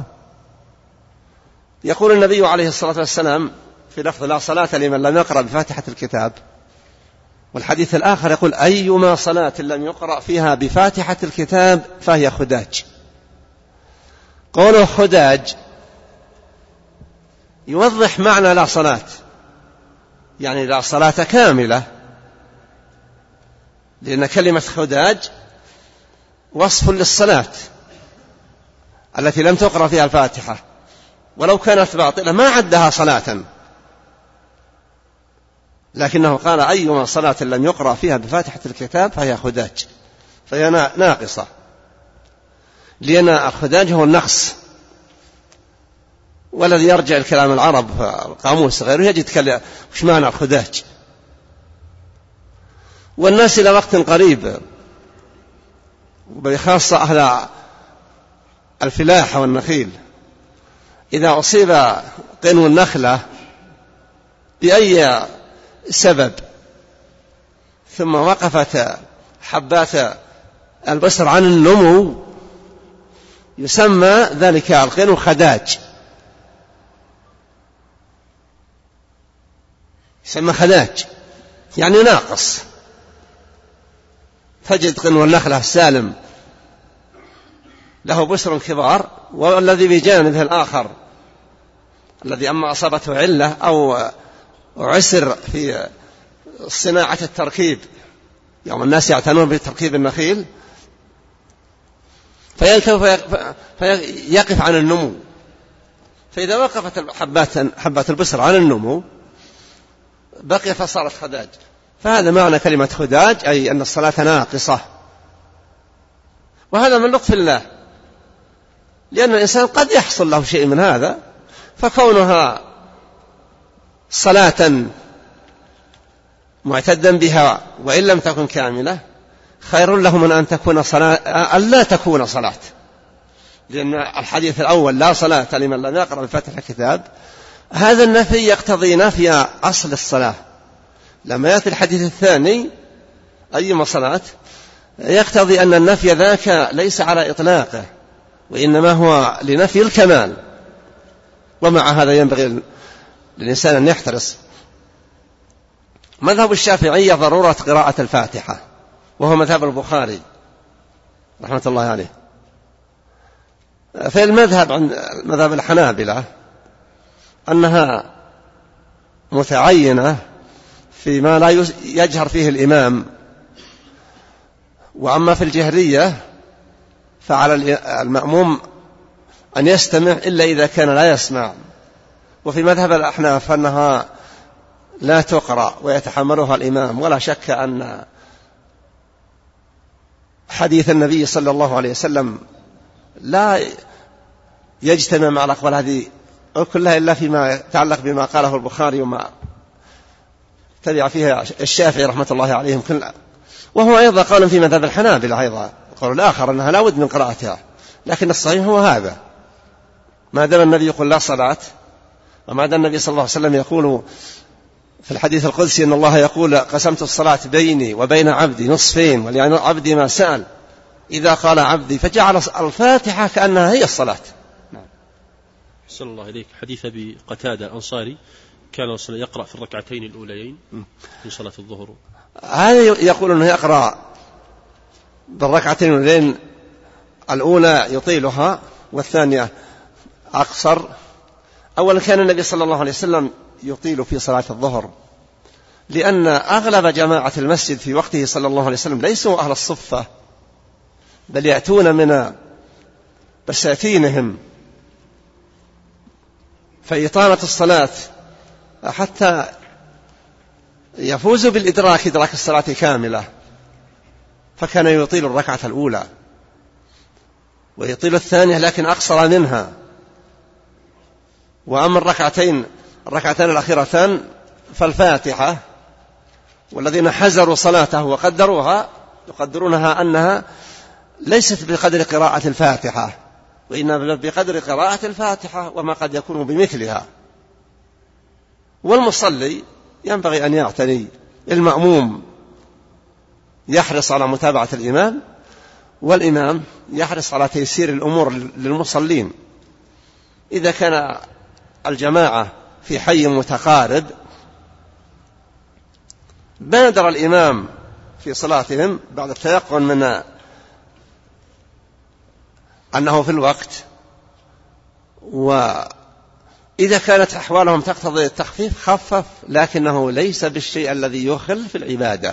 يقول النبي عليه الصلاة والسلام في لفظ لا صلاة لمن لم يقرأ بفاتحة الكتاب، والحديث الآخر يقول أيما صلاة لم يقرأ فيها بفاتحة الكتاب فهي خداج. قوله خداج يوضح معنى لا صلاة، يعني لا صلاة كاملة، لأن كلمة خداج وصف للصلاة التي لم تقرأ فيها الفاتحة، ولو كانت باطلة ما عدها صلاة، لكنه قال أيما صلاة لم يقرأ فيها بفاتحة الكتاب فهي خداج، فهي ناقصة، لأن الخداج هو النقص، والذي يرجع الكلام العرب القاموس غيره يجد وش معنى الخداج. والناس إلى وقت قريب وبخاصة أهل الفلاحة والنخيل إذا أصيب قنو النخلة بأي سبب ثم وقفت حبات البصر عن النمو يسمى ذلك القنو خداج، يسمى خداج يعني ناقص. تجد قنو النخلة السالم له بشر كبار، والذي بجانبه الآخر الذي أما أصابته علة أو عسر في صناعة التركيب، يوم الناس يعتنون بتركيب النخيل فيقف عن النمو، فإذا وقفت حبات, حبات البصر عن النمو بقي فصارت خداج. فهذا معنى كلمة خداج، أي أن الصلاة ناقصة، وهذا من لطف الله، لأن الإنسان قد يحصل له شيء من هذا، فكونها صلاة معتدا بها وإن لم تكن كاملة خير له من أن تكون صلاة أن لا تكون صلاة، لأن الحديث الأول لا صلاة لمن لم يقرأ بفاتحة الكتاب هذا النفي يقتضي نفي أصل الصلاة. لما يأتي الحديث الثاني أيما صلاة يقتضي أن النفي ذاك ليس على إطلاقه، وإنما هو لنفي الكمال، ومع هذا ينبغي للإنسان أن يحترس. مذهب الشافعية ضرورة قراءة الفاتحة، وهو مذهب البخاري رحمة الله عليه. في المذهب عند مذهب الحنابلة أنها متعينة فيما لا يجهر فيه الإمام، وأما في الجهرية فعلى المأموم أن يستمع إلا إذا كان لا يسمع. وفي مذهب الأحناف أنها لا تقرأ ويتحملها الإمام. ولا شك أن حديث النبي صلى الله عليه وسلم لا يجتمع مع الأقوال هذه كلها إلا فيما يتعلق بما قاله البخاري وما تبع فيها الشافعي رحمة الله عليهم كلها. وهو أيضا قول في مذهب الحنابلة أيضا القول الآخر أنها لا بد من قراءتها، لكن الصحيح هو هذا. ما دام النبي يقول لا صلاة، وما دام النبي صلى الله عليه وسلم يقول في الحديث القدسي أن الله يقول قسمت الصلاة بيني وبين عبدي نصفين ولعن عبدي ما سأل، إذا قال عبدي فجعل الفاتحة كأنها هي الصلاة. أحسن الله إليك. حديث أبي قتادة الأنصاري كان يقرأ في الركعتين الأوليين من صلاة الظهر. هذا يقول أنه يقرأ بالركعتين الأولين، الأولى يطيلها والثانية أقصر. أولا كان النبي صلى الله عليه وسلم يطيل في صلاة الظهر، لأن أغلب جماعة المسجد في وقته صلى الله عليه وسلم ليسوا أهل الصفة، بل يأتون من بساتينهم، فإطالة الصلاة حتى يفوز بالإدراك إدراك الصلاة كاملة، فكان يطيل الركعة الأولى ويطيل الثانية لكن أقصر منها. وأما الركعتين الركعتان الأخيرتان فالفاتحة، والذين حزروا صلاته وقدروها يقدرونها أنها ليست بقدر قراءة الفاتحة، وإنما بقدر قراءة الفاتحة وما قد يكون بمثلها. والمصلي ينبغي أن يعتني، المأموم يحرص على متابعة الإمام، والإمام يحرص على تيسير الأمور للمصلين. إذا كان الجماعة في حي متقارب بادر الإمام في صلاتهم بعد التيقن من أنه في الوقت، وإذا كانت أحوالهم تقتضي التخفيف خفف، لكنه ليس بالشيء الذي يخل في العبادة.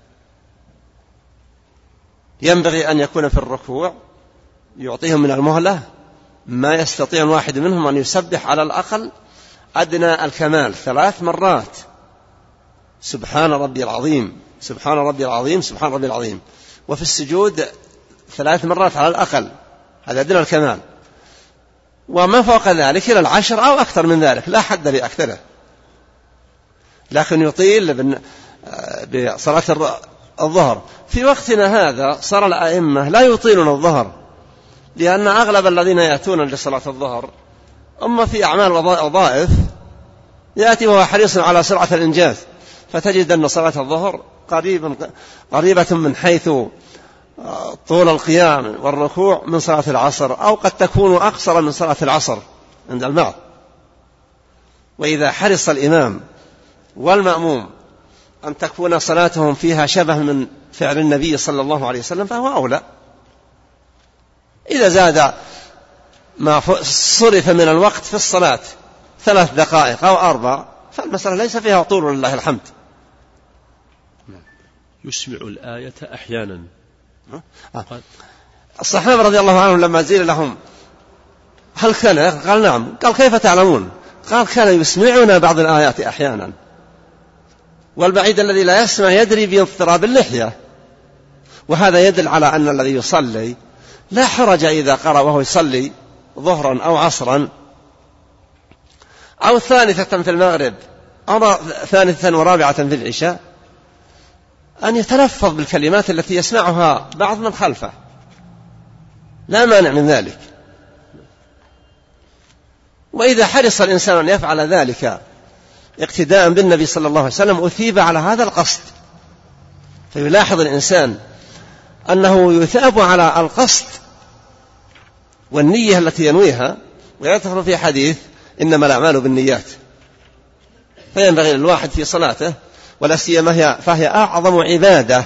ينبغي أن يكون في الركوع يعطيهم من المهلة ما يستطيع واحد منهم أن يسبح على الأقل أدنى الكمال ثلاث مرات، سبحان ربي العظيم سبحان ربي العظيم سبحان ربي العظيم، وفي السجود ثلاث مرات على الأقل، هذا أدنى الكمال. وما فوق ذلك إلى العشر أو أكثر من ذلك، لا حد لأكثره. لكن يطيل بصلاة الظهر. في وقتنا هذا صار الأئمة لا يطيلون الظهر، لأن أغلب الذين يأتون لصلاة الظهر أما في أعمال وظائف يأتي وهو حريص على سرعة الإنجاز، فتجد أن صلاة الظهر قريبة من حيث طول القيام والركوع من صلاة العصر، أو قد تكون أقصر من صلاة العصر عند البعض. وإذا حرص الإمام والمأموم أن تكون صلاتهم فيها شبه من فعل النبي صلى الله عليه وسلم فهو أولى. إذا زاد ما صرف من الوقت في الصلاة ثلاث دقائق أو أربع فالمسألة ليس فيها طول ولله الحمد. يسمع الآية أحيانا. الصحابة رضي الله عنهم لما زيل لهم هل كان؟ قال نعم. قال كيف تعلمون؟ قال كان يسمعنا بعض الآيات أحيانا. والبعيد الذي لا يسمع يدري باضطراب اللحية، وهذا يدل على أن الذي يصلي لا حرج إذا قرأ وهو يصلي ظهرا أو عصرا أو ثالثة في المغرب أو ثالثة ورابعة في العشاء أن يتلفظ بالكلمات التي يسمعها بعض من خلفه، لا مانع من ذلك. وإذا حرص الإنسان أن يفعل ذلك اقتداء بالنبي صلى الله عليه وسلم أثيب على هذا القصد. فيلاحظ الإنسان أنه يثاب على القصد والنية التي ينويها. ويدخل في حديث إنما الأعمال بالنيات. فينبغي للواحد في صلاته، ولا سيما هي فهي أعظم عبادة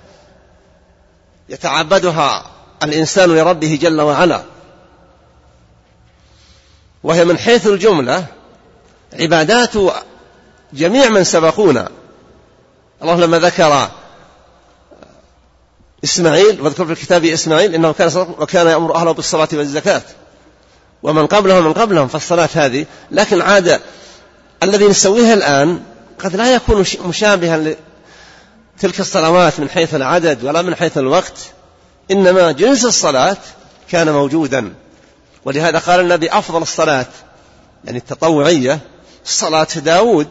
يتعبدها الإنسان لربه جل وعلا، وهي من حيث الجملة عبادات جميع من سبقونا. الله لما ذكر إسماعيل، واذكر في الكتاب إسماعيل إنه كان صدق وكان يأمر أهله بالصلاة والزكاة، ومن قبلهم من قبلهم فالصلاة هذه. لكن عادة الذي نسويها الآن قد لا يكون مشابها لتلك الصلوات من حيث العدد ولا من حيث الوقت، إنما جنس الصلاة كان موجودا. ولهذا قال النبي أفضل الصلاة يعني التطوعية صلاة داود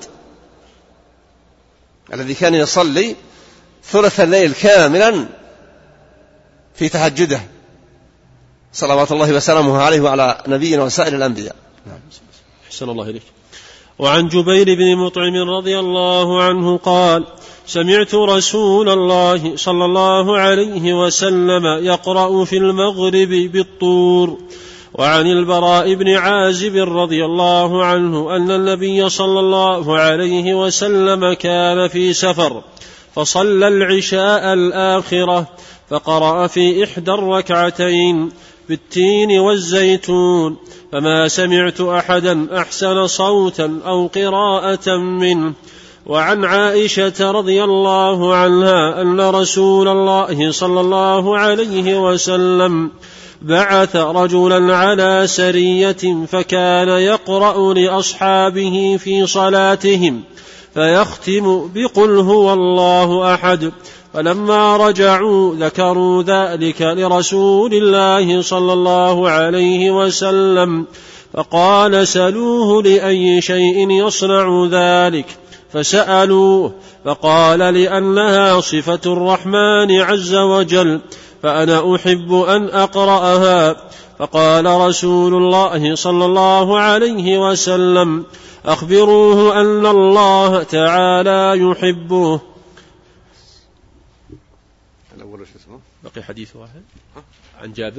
الذي كان يصلي ثلث الليل كاملا في تهجده صلوات الله وسلامه عليه وعلى نبينا وسائر الأنبياء. أحسن الله إليك. وعن جبير بن مطعم رضي الله عنه قال: سمعت رسول الله صلى الله عليه وسلم يقرأ في المغرب بالطور. وعن البراء بن عازب رضي الله عنه أن النبي صلى الله عليه وسلم كان في سفر فصلى العشاء الآخرة فقرأ في إحدى الركعتين بالتين والزيتون، فما سمعت أحدا أحسن صوتا أو قراءة منه. وعن عائشة رضي الله عنها أن رسول الله صلى الله عليه وسلم بعث رجلا على سرية فكان يقرأ لأصحابه في صلاتهم فيختم بقل هو الله أحد، فلما رجعوا ذكروا ذلك لرسول الله صلى الله عليه وسلم فقال: سلوه لأي شيء يصنع ذلك، فسألوه فقال: لأنها صفة الرحمن عز وجل، فأنا أحب أن أقرأها. فقال رسول الله صلى الله عليه وسلم: أخبروه أن الله تعالى يحبه. بقي حديث واحد عن جابر.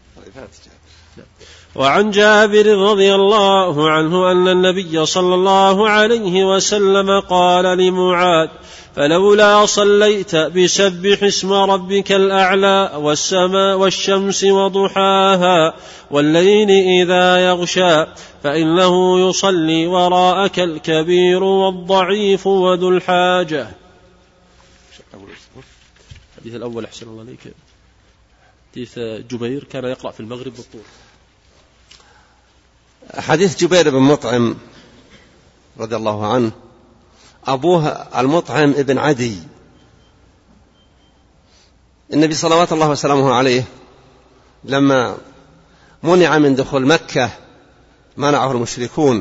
وعن جابر رضي الله عنه أن النبي صلى الله عليه وسلم قال لمعاذ: فلولا صليت بسبح اسم ربك الأعلى والسماء والشمس وضحاها والليل إذا يغشى، فإنه يصلي وراءك الكبير والضعيف وذو الحاجة. الحديث الأول أحسن الله عليك، حديث جبير كان يقرأ في المغرب بالطور. حديث جبير بن مطعم رضي الله عنه، أبوه المطعم ابن عدي. النبي صلوات الله وسلامه عليه لما منع من دخول مكة منعه المشركون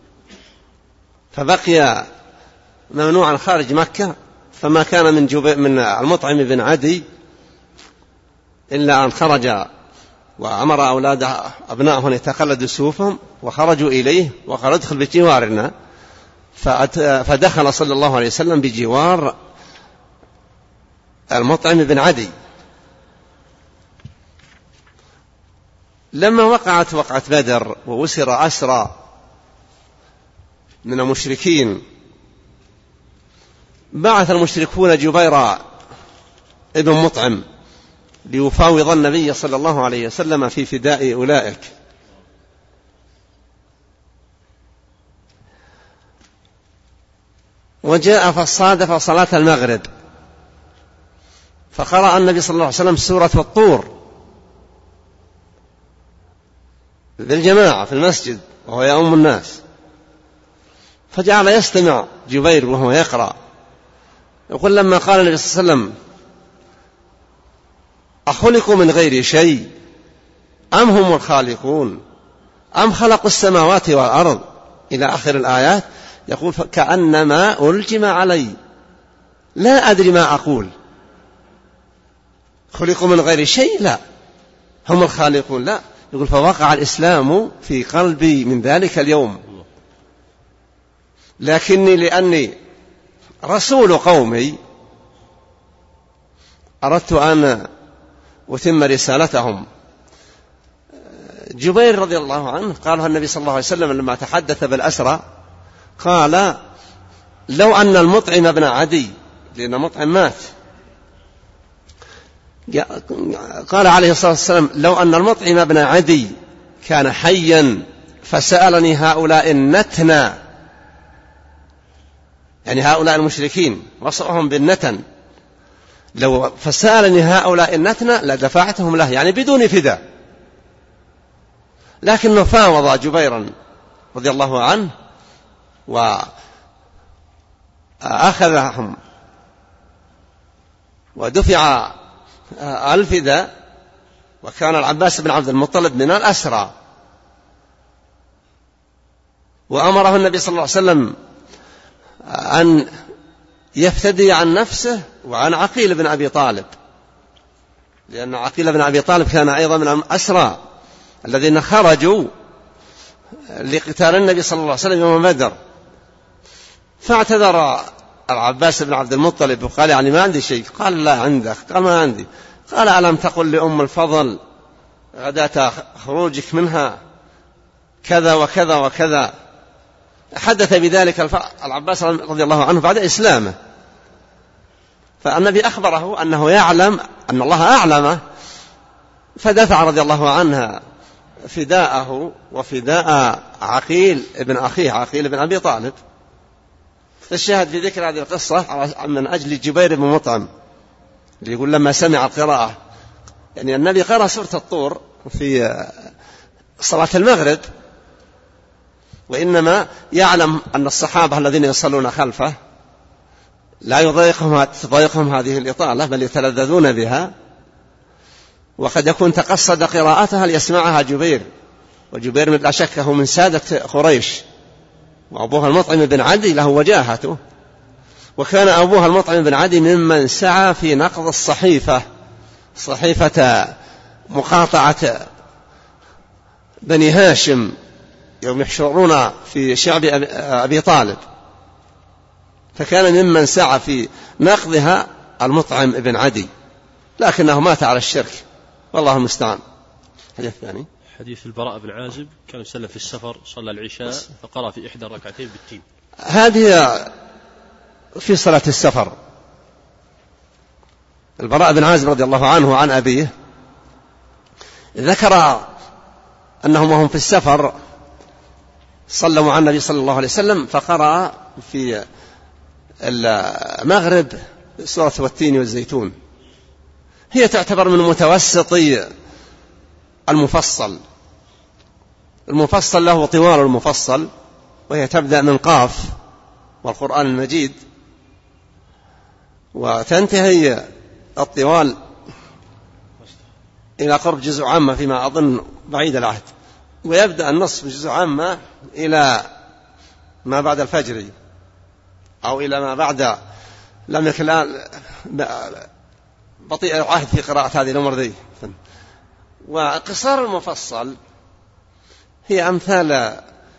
فبقي ممنوعا خارج مكة، فما كان من, من المطعم ابن عدي إلا أن خرج وأمر أولاده أبنائه أن يتقلدوا سيوفهم وخرجوا إليه وقال: ادخل بجوارنا. فدخل صلى الله عليه وسلم بجوار المطعم بن عدي. لما وقعت وقعة بدر ووسر أسرى من المشركين، بعث المشركون جبير ابن مطعم ليفاوض النبي صلى الله عليه وسلم في فداء أولئك. وجاء فصادف صلاة المغرب فقرأ النبي صلى الله عليه وسلم سورة الطور بالجماعة في المسجد وهو يؤم الناس، فجعل يستمع جبير وهو يقرأ. يقول: لما قال النبي صلى الله عليه وسلم: أخلقوا من غير شيء أم هم الخالقون أم خلقوا السماوات والأرض إلى آخر الآيات، يقول: كأنما ألجم علي لا أدري ما أقول. خلقوا من غير شيء، لا. هم الخالقون، لا. يقول: فوقع الإسلام في قلبي من ذلك اليوم، لكني لأني رسول قومي أردت أن أتم رسالتهم. جبير رضي الله عنه قالها النبي صلى الله عليه وسلم لما تحدث بالأسرى، قال لو أن المطعم بن عدي، لأن مطعم مات، قال عليه الصلاة والسلام لو أن المطعم بن عدي كان حيا فسألني هؤلاء النتنى، يعني هؤلاء المشركين وصفهم بالنتن، لو فسألني هؤلاء النتنى لدفعتهم له، يعني بدون فداء، لكنه فاوض جبيرا رضي الله عنه وأخذهم ودفع الفداء، وكان العباس بن عبد المطلب من الأسرى، وأمره النبي صلى الله عليه وسلم أن يفتدي عن نفسه وعن عقيل بن أبي طالب، لأن عقيل بن أبي طالب كان أيضا من الأسرى الذين خرجوا لقتال النبي صلى الله عليه وسلم يوم بدر. فاعتذر العباس بن عبد المطلب وقال يعني ما عندي شيء، قال لا عندك، قال ما عندي، قال ألم تقل لأم الفضل غداة خروجك منها كذا وكذا وكذا. حدث بذلك العباس رضي الله عنه بعد إسلامه، فالنبي أخبره أنه يعلم أن الله أعلمه، فدفع رضي الله عنها فداءه وفداء عقيل ابن أخيه عقيل بن أبي طالب. الشاهد في ذكر هذه القصة من أجل جبير بن مطعم، اللي يقول لما سمع القراءة، يعني النبي قرأ سورة الطور في صلاة المغرب، وإنما يعلم أن الصحابة الذين يصلون خلفه لا يضايقهم تضايقهم هذه الإطالة، بل يتلذذون بها، وقد يكون تقصد قراءتها ليسمعها جبير، وجبير لا شك هو من سادة قريش، وأبوها المطعم بن عدي له وجاهته، وكان أبوها المطعم بن عدي ممن سعى في نقض الصحيفة، صحيفة مقاطعة بني هاشم يوم يحشرون في شعب أبي طالب، فكان ممن سعى في نقضها المطعم بن عدي، لكنه مات على الشرك، والله المستعان. حديث ثاني، حديث البراء بن عازب كان يسلم في السفر، صلى العشاء فقرأ في إحدى الركعتين بالتين. هذه في صلاة السفر. البراء بن عازب رضي الله عنه عن أبيه ذكر أنهم وهم في السفر صلوا مع النبي صلى الله عليه وسلم، فقرأ في المغرب سورة والتين والزيتون، هي تعتبر من متوسطي المفصل. المفصل له طوال المفصل، وهي تبدأ من قاف والقرآن المجيد، وتنتهي الطوال إلى قرب جزء عامة فيما أظن بعيد العهد، ويبدأ النصف جزء عامة إلى ما بعد الفجر أو إلى ما بعد، لم يكن بطيء العهد في قراءة هذه الأمور ذي. وقصار المفصل هي أمثال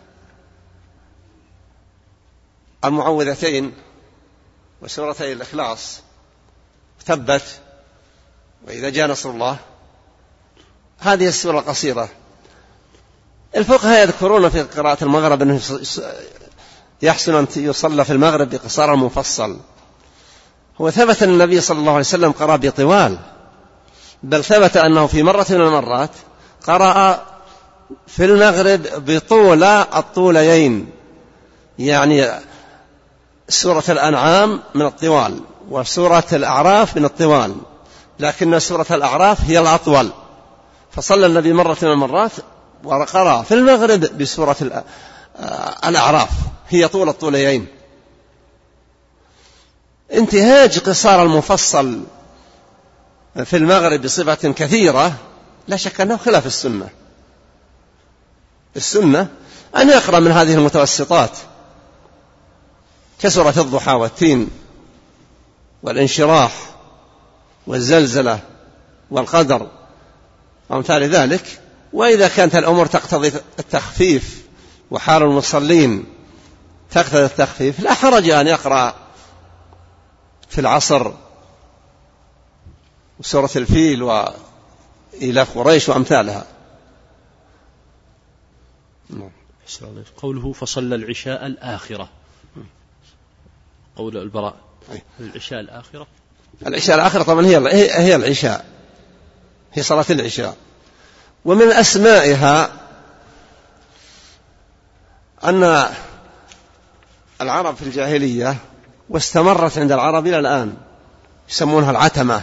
المعوذتين وسورتي الإخلاص، تبت وإذا جاء نصر الله، هذه السورة القصيرة. الفقهاء يذكرون في قراءة المغرب أنه يحسن أن يصلى في المغرب بقصار المفصل. هو ثبت أن النبي صلى الله عليه وسلم قرأ بطوال، بل ثبت أنه في مرة من المرات قرأ في المغرب بطول الطوليين، يعني سورة الأنعام من الطوال وسورة الأعراف من الطوال، لكن سورة الأعراف هي الأطول، فصلى النبي مرة من المرات وقرأ في المغرب بسورة الأعراف هي طول الطوليين. انتهاج قصار المفصل في المغرب بصفة كثيرة لا شك أنه خلاف السنة. السنة أن يقرأ من هذه المتوسطات كسورة الضحى والتين والانشراح والزلزلة والقدر وأمثال ذلك. وإذا كانت الأمور تقتضي التخفيف وحال المصلين تقتضي التخفيف لا حرج أن يقرأ في العصر سورة الفيل وإلى قريش وأمثالها. قوله فصلى العشاء الآخرة، قول البراء العشاء الآخرة، العشاء الآخرة طبعا هي هي العشاء، هي صلاة العشاء. ومن أسمائها أن العرب في الجاهلية واستمرت عند العرب إلى الآن يسمونها العتمة.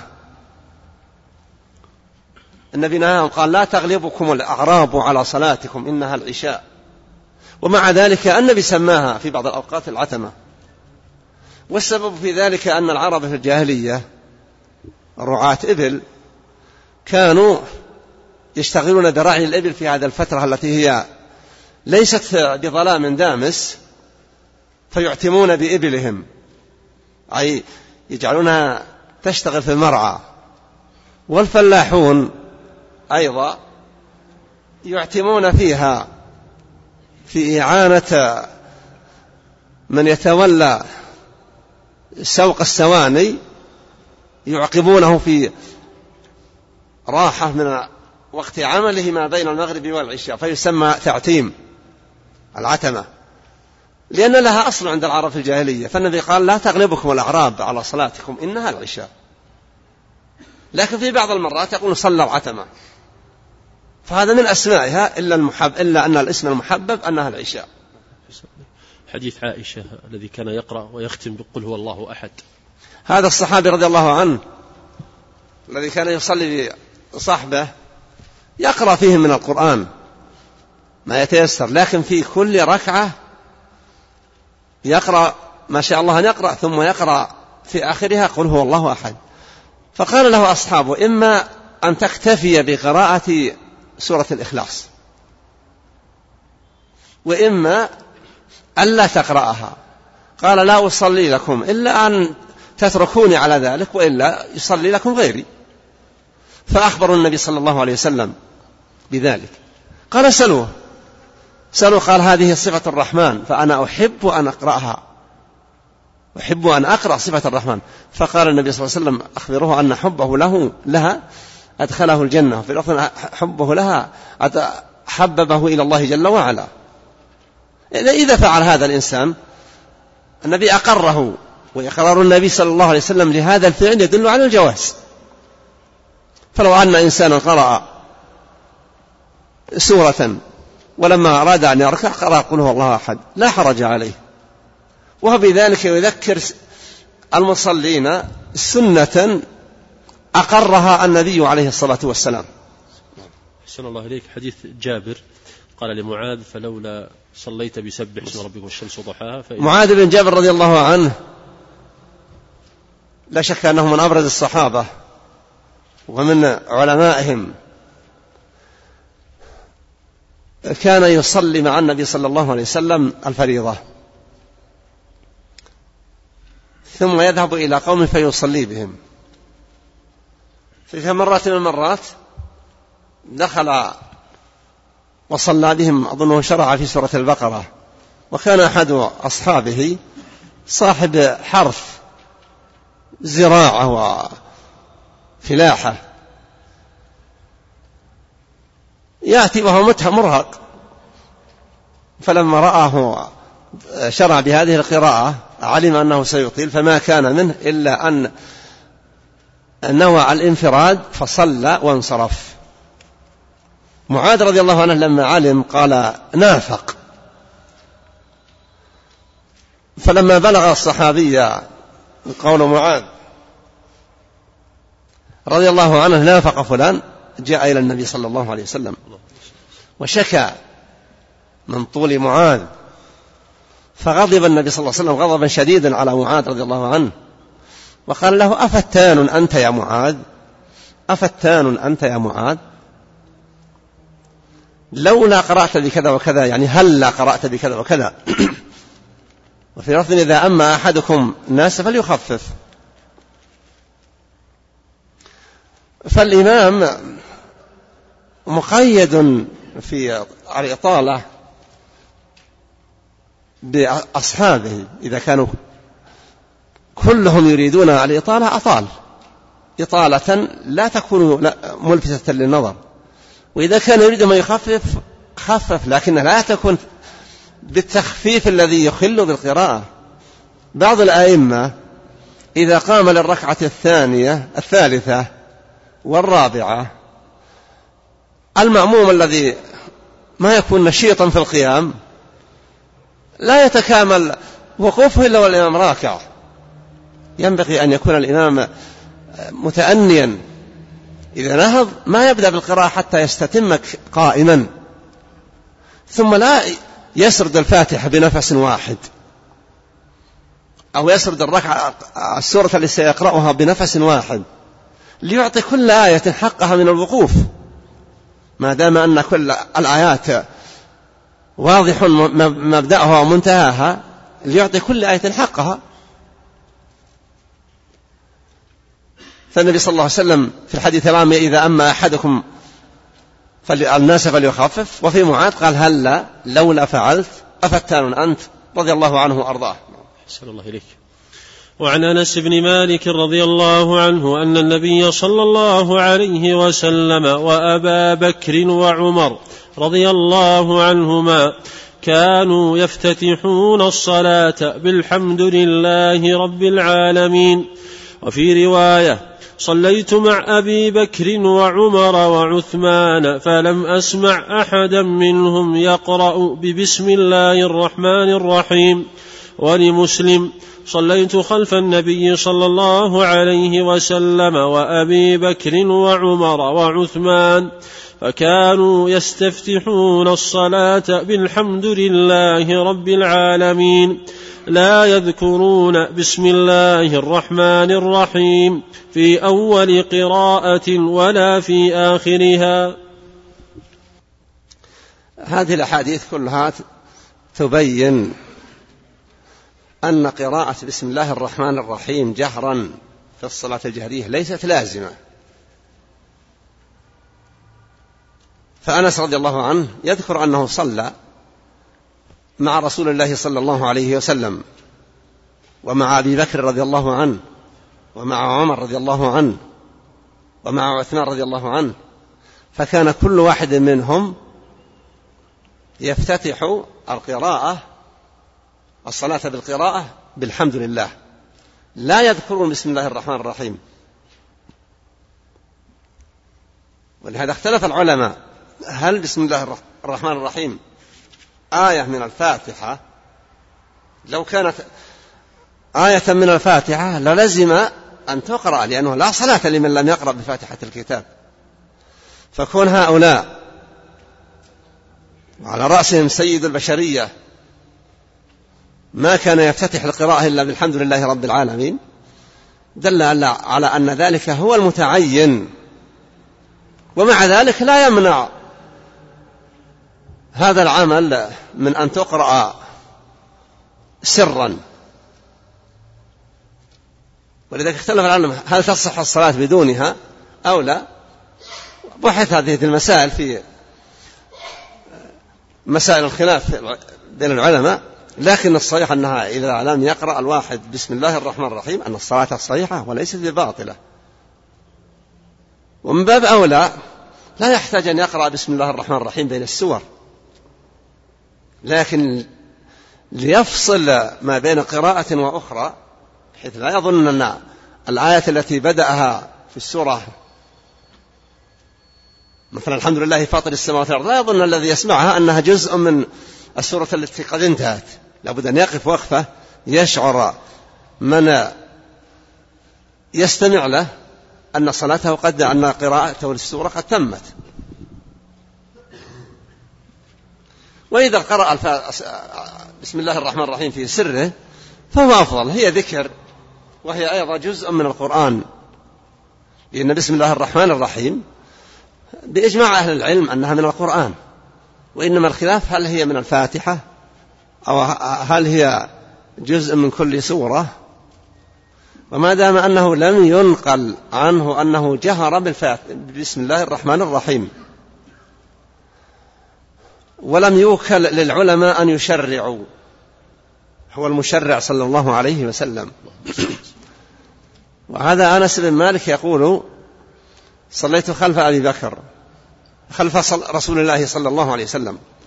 النبي نهاهم قال لا تغلبكم الأعراب على صلاتكم إنها العشاء، ومع ذلك النبي سماها في بعض الأوقات العتمة. والسبب في ذلك أن العرب في الجاهلية رعاة إبل كانوا يشتغلون برعي الإبل في هذه الفترة التي هي ليست بظلام دامس، فيعتمون بإبلهم، أي يجعلونها تشتغل في المرعى. والفلاحون أيضا يعتمون فيها في إعانة من يتولى سوق السواني، يعقبونه في راحة من وقت عمله ما بين المغرب والعشاء، فيسمى تعتيم العتمة، لأن لها أصل عند العرب في الجاهلية. فالنبي قال لا تغلبكم الأعراب على صلاتكم إنها العشاء، لكن في بعض المرات يقول صلى العتمة، فهذا من أسمائها إلا, المحب إلا أن الاسم المحبب أنها العشاء. حديث عائشة الذي كان يقرأ ويختم بقل هو الله أحد، هذا الصحابي رضي الله عنه الذي كان يصلي بصحبه يقرأ فيهم من القرآن ما يتيسر، لكن في كل ركعة يقرأ ما شاء الله أن يقرأ، ثم يقرأ في آخرها قل هو الله أحد. فقال له أصحابه إما أن تكتفي بقراءة سورة الإخلاص، وإما ألا تقرأها. قال لا أصلي لكم إلا أن تتركوني على ذلك، وإلا يصلي لكم غيري. فأخبروا النبي صلى الله عليه وسلم بذلك. قال سلوه سلوه قال هذه صفة الرحمن، فأنا أحب أن أقرأها، أحب أن أقرأ صفة الرحمن. فقال النبي صلى الله عليه وسلم أخبروه أن حبه له لها أدخله الجنة، في الأصل حبه لها حببه إلى الله جل وعلا. إذا فعل هذا الإنسان النبي أقره، وإقرار النبي صلى الله عليه وسلم لهذا الفعل يدل على الجواز. فلو أن إنسانا قرأ سورة ولما أراد أن يركع قرأ قل هو الله أحد لا حرج عليه، وهو بذلك يذكر المصلين سنة أقرها النبي عليه الصلاة والسلام. أحسن الله إليك. حديث جابر قال لمعاذ فلولا صليت بسبح اسم ربك والشمس ضحاها. معاذ بن جابر رضي الله عنه لا شك أنه من أبرز الصحابة ومن علمائهم، كان يصلي مع النبي صلى الله عليه وسلم الفريضة، ثم يذهب إلى قوم فيصلي بهم. في مرة من المرات دخل وصلى بهم، أظنه شرع في سورة البقرة، وكان أحد أصحابه صاحب حرف زراعة وفلاحة، يأتي وهو مرهق، فلما رآه شرع بهذه القراءة علم أنه سيطيل، فما كان منه إلا أن نوى الانفراد فصلى وانصرف. معاذ رضي الله عنه لما علم قال نافق. فلما بلغ الصحابي قول معاذ رضي الله عنه نافق فلان، جاء إلى النبي صلى الله عليه وسلم وشكى من طول معاذ، فغضب النبي صلى الله عليه وسلم غضبا شديدا على معاذ رضي الله عنه، وقال له أفتان أنت يا معاذ، أفتان أنت يا معاذ، لولا قرأت بكذا وكذا، يعني هل لا قرأت بكذا وكذا. وفي لفظ إذا أما أحدكم الناس فليخفف. فالإمام مقيد في الإطالة بأصحابه، إذا كانوا كلهم يريدون الإطالة أطال إطالة لا تكون ملفتة للنظر، وإذا كان يريد ما يخفف خفف، لكن لا تكون بالتخفيف الذي يخل بالقراءة. بعض الآئمة إذا قام للركعة الثانية الثالثة والرابعة، المأموم الذي ما يكون نشيطا في القيام لا يتكامل وقوفه إلا والإمام راكع. ينبغي أن يكون الإمام متأنيا، إذا نهض ما يبدأ بالقراءة حتى يستتم قائما، ثم لا يسرد الفاتحة بنفس واحد، أو يسرد الركعة السورة التي سيقرأها بنفس واحد، ليعطي كل آية حقها من الوقوف، ما دام أن كل الآيات واضح مبدأها ومنتهاها، ليعطي كل آية حقها. فالنبي صلى الله عليه وسلم في الحديث الرامي إذا أما أحدكم فالناس فليخفف، وفي معاذ قال هلا لولا فعلت أفتان أنت، رضي الله عنه وأرضاه. أحسن الله إليك. وعن أنس بن مالك رضي الله عنه أن النبي صلى الله عليه وسلم وأبا بكر وعمر رضي الله عنهما كانوا يفتتحون الصلاة بالحمد لله رب العالمين. وفي رواية صليت مع أبي بكر وعمر وعثمان فلم أسمع أحدا منهم يقرأ ببسم الله الرحمن الرحيم. ولمسلم صليت خلف النبي صلى الله عليه وسلم وأبي بكر وعمر وعثمان فكانوا يستفتحون الصلاة بالحمد لله رب العالمين لا يذكرون بسم الله الرحمن الرحيم في أول قراءة ولا في آخرها. هذه الأحاديث كلها تبين أن قراءة بسم الله الرحمن الرحيم جهرا في الصلاة الجهرية ليست لازمة. فأنس رضي الله عنه يذكر أنه صلى مع رسول الله صلى الله عليه وسلم ومع أبي بكر رضي الله عنه ومع عمر رضي الله عنه ومع عثمان رضي الله عنه، فكان كل واحد منهم يفتتح القراءة الصلاة بالقراءة بالحمد لله، لا يذكرون بسم الله الرحمن الرحيم. ولهذا اختلف العلماء هل بسم الله الرحمن الرحيم آية من الفاتحة؟ لو كانت آية من الفاتحة للزم أن تقرأ، لأنه لا صلاة لمن لم يقرأ بفاتحة الكتاب. فكون هؤلاء وعلى رأسهم سيد البشرية ما كان يفتتح القراءة إلا بالحمد لله رب العالمين دل على أن ذلك هو المتعين، ومع ذلك لا يمنع هذا العمل من أن تقرأ سرا. ولذلك اختلف العلماء هل تصح الصلاة بدونها أو لا. بحث هذه المسائل في مسائل الخلاف بين العلماء، لكن الصحيح أنها إذا لم يقرأ الواحد بسم الله الرحمن الرحيم أن الصلاة صحيحة وليست بباطلة. ومن باب أولى لا يحتاج أن يقرأ بسم الله الرحمن الرحيم بين السور، لكن ليفصل ما بين قراءة وأخرى بحيث لا يظن أن الآية التي بدأها في السورة مثلا الحمد لله فاطر السماوات والأرض لا يظن الذي يسمعها أنها جزء من السورة التي قد انتهت. لابد أن يقف وقفة يشعر من يستمع له أن صلاته قد أن قراءته للسورة قد تمت. وإذا قرأ بسم الله الرحمن الرحيم في سره فهو أفضل، هي ذكر وهي أيضا جزء من القرآن، لأن بسم الله الرحمن الرحيم بإجماع أهل العلم أنها من القرآن، وإنما الخلاف هل هي من الفاتحة أو هل هي جزء من كل سورة. وما دام أنه لم ينقل عنه أنه جهر بالفاتحة بسم الله الرحمن الرحيم، ولم يوكل للعلماء أن يشرعوا، هو المشرع صلى الله عليه وسلم. وهذا أنس بن مالك يقول صليت خلف أبي بكر خلف رسول الله صلى الله عليه وسلم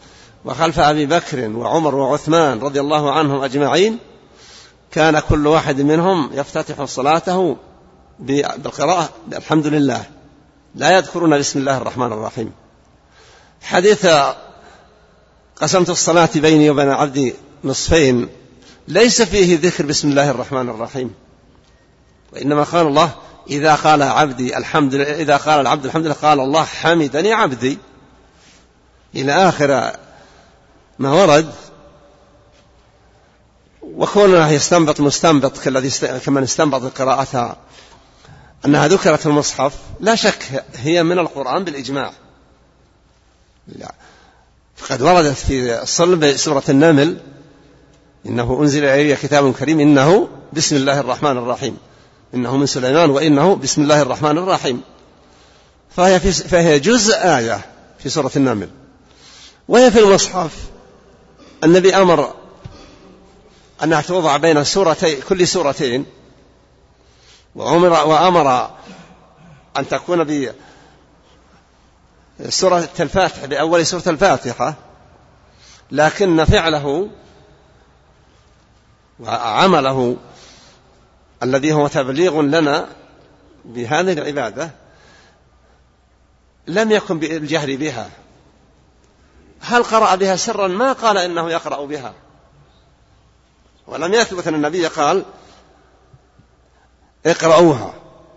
وخلف أبي بكر وعمر وعثمان رضي الله عنهم أجمعين كان كل واحد منهم يفتتح صلاته بالقراءة الحمد لله، لا يذكرون بسم الله الرحمن الرحيم. حديث قسمت الصلاة بيني وبين عبدي نصفين ليس فيه ذكر بسم الله الرحمن الرحيم، وإنما قال الله إذا قال عبدي الحمد لله، إذا قال العبد الحمد لله قال الله حمدني عبدي، إلى آخر ما ورد. وكوننا يستنبط مستنبط كالذي كمن استنبط قراءتها أنها ذكرت في المصحف، لا شك هي من القرآن بالإجماع. لا. فقد وردت في صلب سورة النمل إنه أنزل إلي كتاب كريم إنه بسم الله الرحمن الرحيم، إنه من سليمان وإنه بسم الله الرحمن الرحيم، فهي, في فهي جزء آية في سورة النمل. وهي في المصحف النبي أمر أنها توضع بين سورتين كل سورتين، وأمر, وأمر أن تكون بسورة الفاتحة بأول سورة الفاتحة، لكن فعله وعمله الذي هو تبليغ لنا بهذه العبادة لم يكن بالجهر بها. هل قرأ بها سرا؟ ما قال إنه يقرأ بها، ولم يثبت أن النبي قال اقرأوها،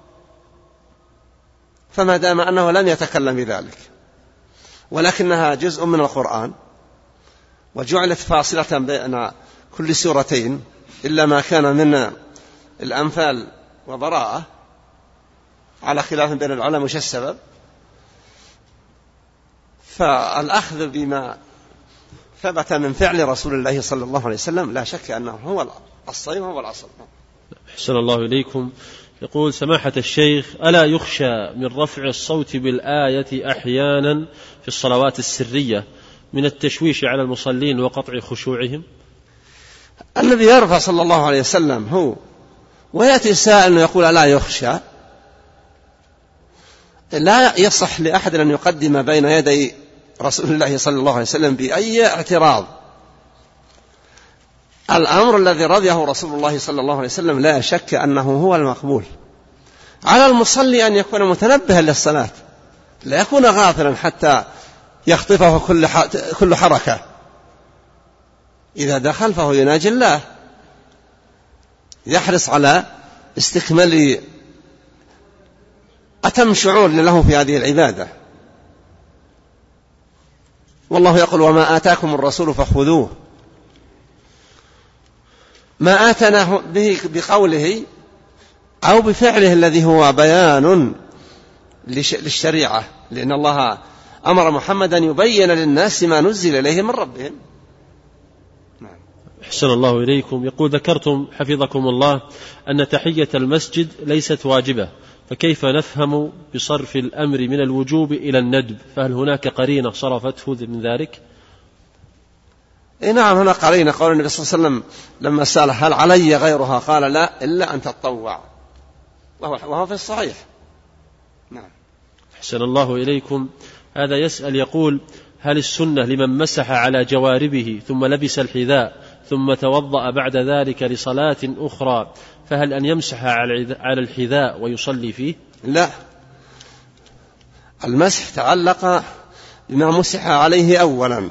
فما دام أنه لم يتكلم بذلك، ولكنها جزء من القرآن وجعلت فاصلة بين كل سورتين إلا ما كان من الأنفال وبراءة، على خلاف بين العلماء وش السبب. فالأخذ بما ثبت من فعل رسول الله صلى الله عليه وسلم لا شك أنه هو الصحيح وهو الأصل. أحسن الله إليكم. يقول سماحة الشيخ ألا يخشى من رفع الصوت بالآية أحيانا في الصلوات السرية من التشويش على المصلين وقطع خشوعهم؟ الذي يرفع صلى الله عليه وسلم هو، ويأتي سائل يقول ألا يخشى. لا يصح لأحد أن يقدم بين يدي رسول الله صلى الله عليه وسلم بأي اعتراض. الأمر الذي رضيه رسول الله صلى الله عليه وسلم لا شك أنه هو المقبول. على المصلي أن يكون متنبها للصلاة، لا يكون غافلا حتى يخطفه كل حركة. إذا دخل فهو يناجي الله، يحرص على استكمال أتم شعور له في هذه العبادة. والله يقول وما آتاكم الرسول فخذوه. ما آتناه به بقوله أو بفعله الذي هو بيان للشريعة، لأن الله أمر محمدا يبين للناس ما نزل إليه من ربهم. أحسن الله إليكم. يقول ذكرتم حفظكم الله أن تحية المسجد ليست واجبة، فكيف نفهم بصرف الأمر من الوجوب إلى الندب؟ فهل هناك قرينة صرفته من ذلك؟ إيه نعم، هنا قرينة. قول النبي صلى الله عليه وسلم لما سأل هل علي غيرها قال لا إلا أن تتطوع، وهو في الصحيح. نعم. أحسن الله إليكم. هذا يسأل يقول هل السنة لمن مسح على جواربه ثم لبس الحذاء ثم توضأ بعد ذلك لصلاة أخرى، فهل أن يمسح على الحذاء ويصلي فيه؟ لا، المسح تعلق بما مسح عليه أولا،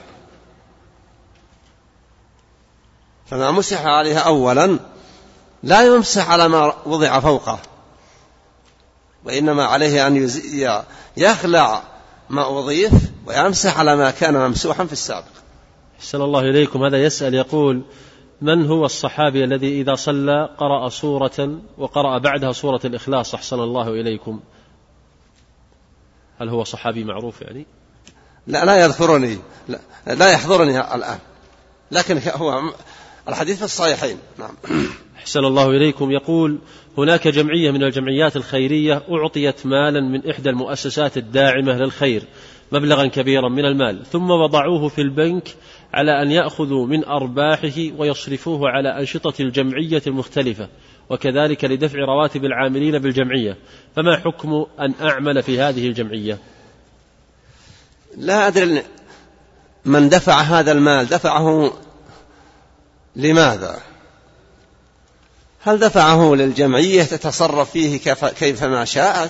فما مسح عليها أولا لا يمسح على ما وضع فوقه، وإنما عليه أن يخلع ما أضيف ويمسح على ما كان ممسوحا في السابق. أحسن الله إليكم. هذا يسأل يقول من هو الصحابي الذي إذا صلى قرأ سورة وقرأ بعدها سورة الإخلاص؟ أحسن الله إليكم. هل هو صحابي معروف يعني؟ لا لا يذكرني، لا, لا يحضرني الآن، لكن هو الحديث في الصحيحين. نعم. أحسن الله إليكم. يقول هناك جمعية من الجمعيات الخيرية أعطيت مالا من إحدى المؤسسات الداعمة للخير مبلغا كبيرا من المال، ثم وضعوه في البنك على أن يأخذوا من أرباحه ويصرفوه على أنشطة الجمعية المختلفة، وكذلك لدفع رواتب العاملين بالجمعية، فما حكم أن أعمل في هذه الجمعية؟ لا أدري من دفع هذا المال دفعه لماذا؟ هل دفعه للجمعية تتصرف فيه كيفما شاءت؟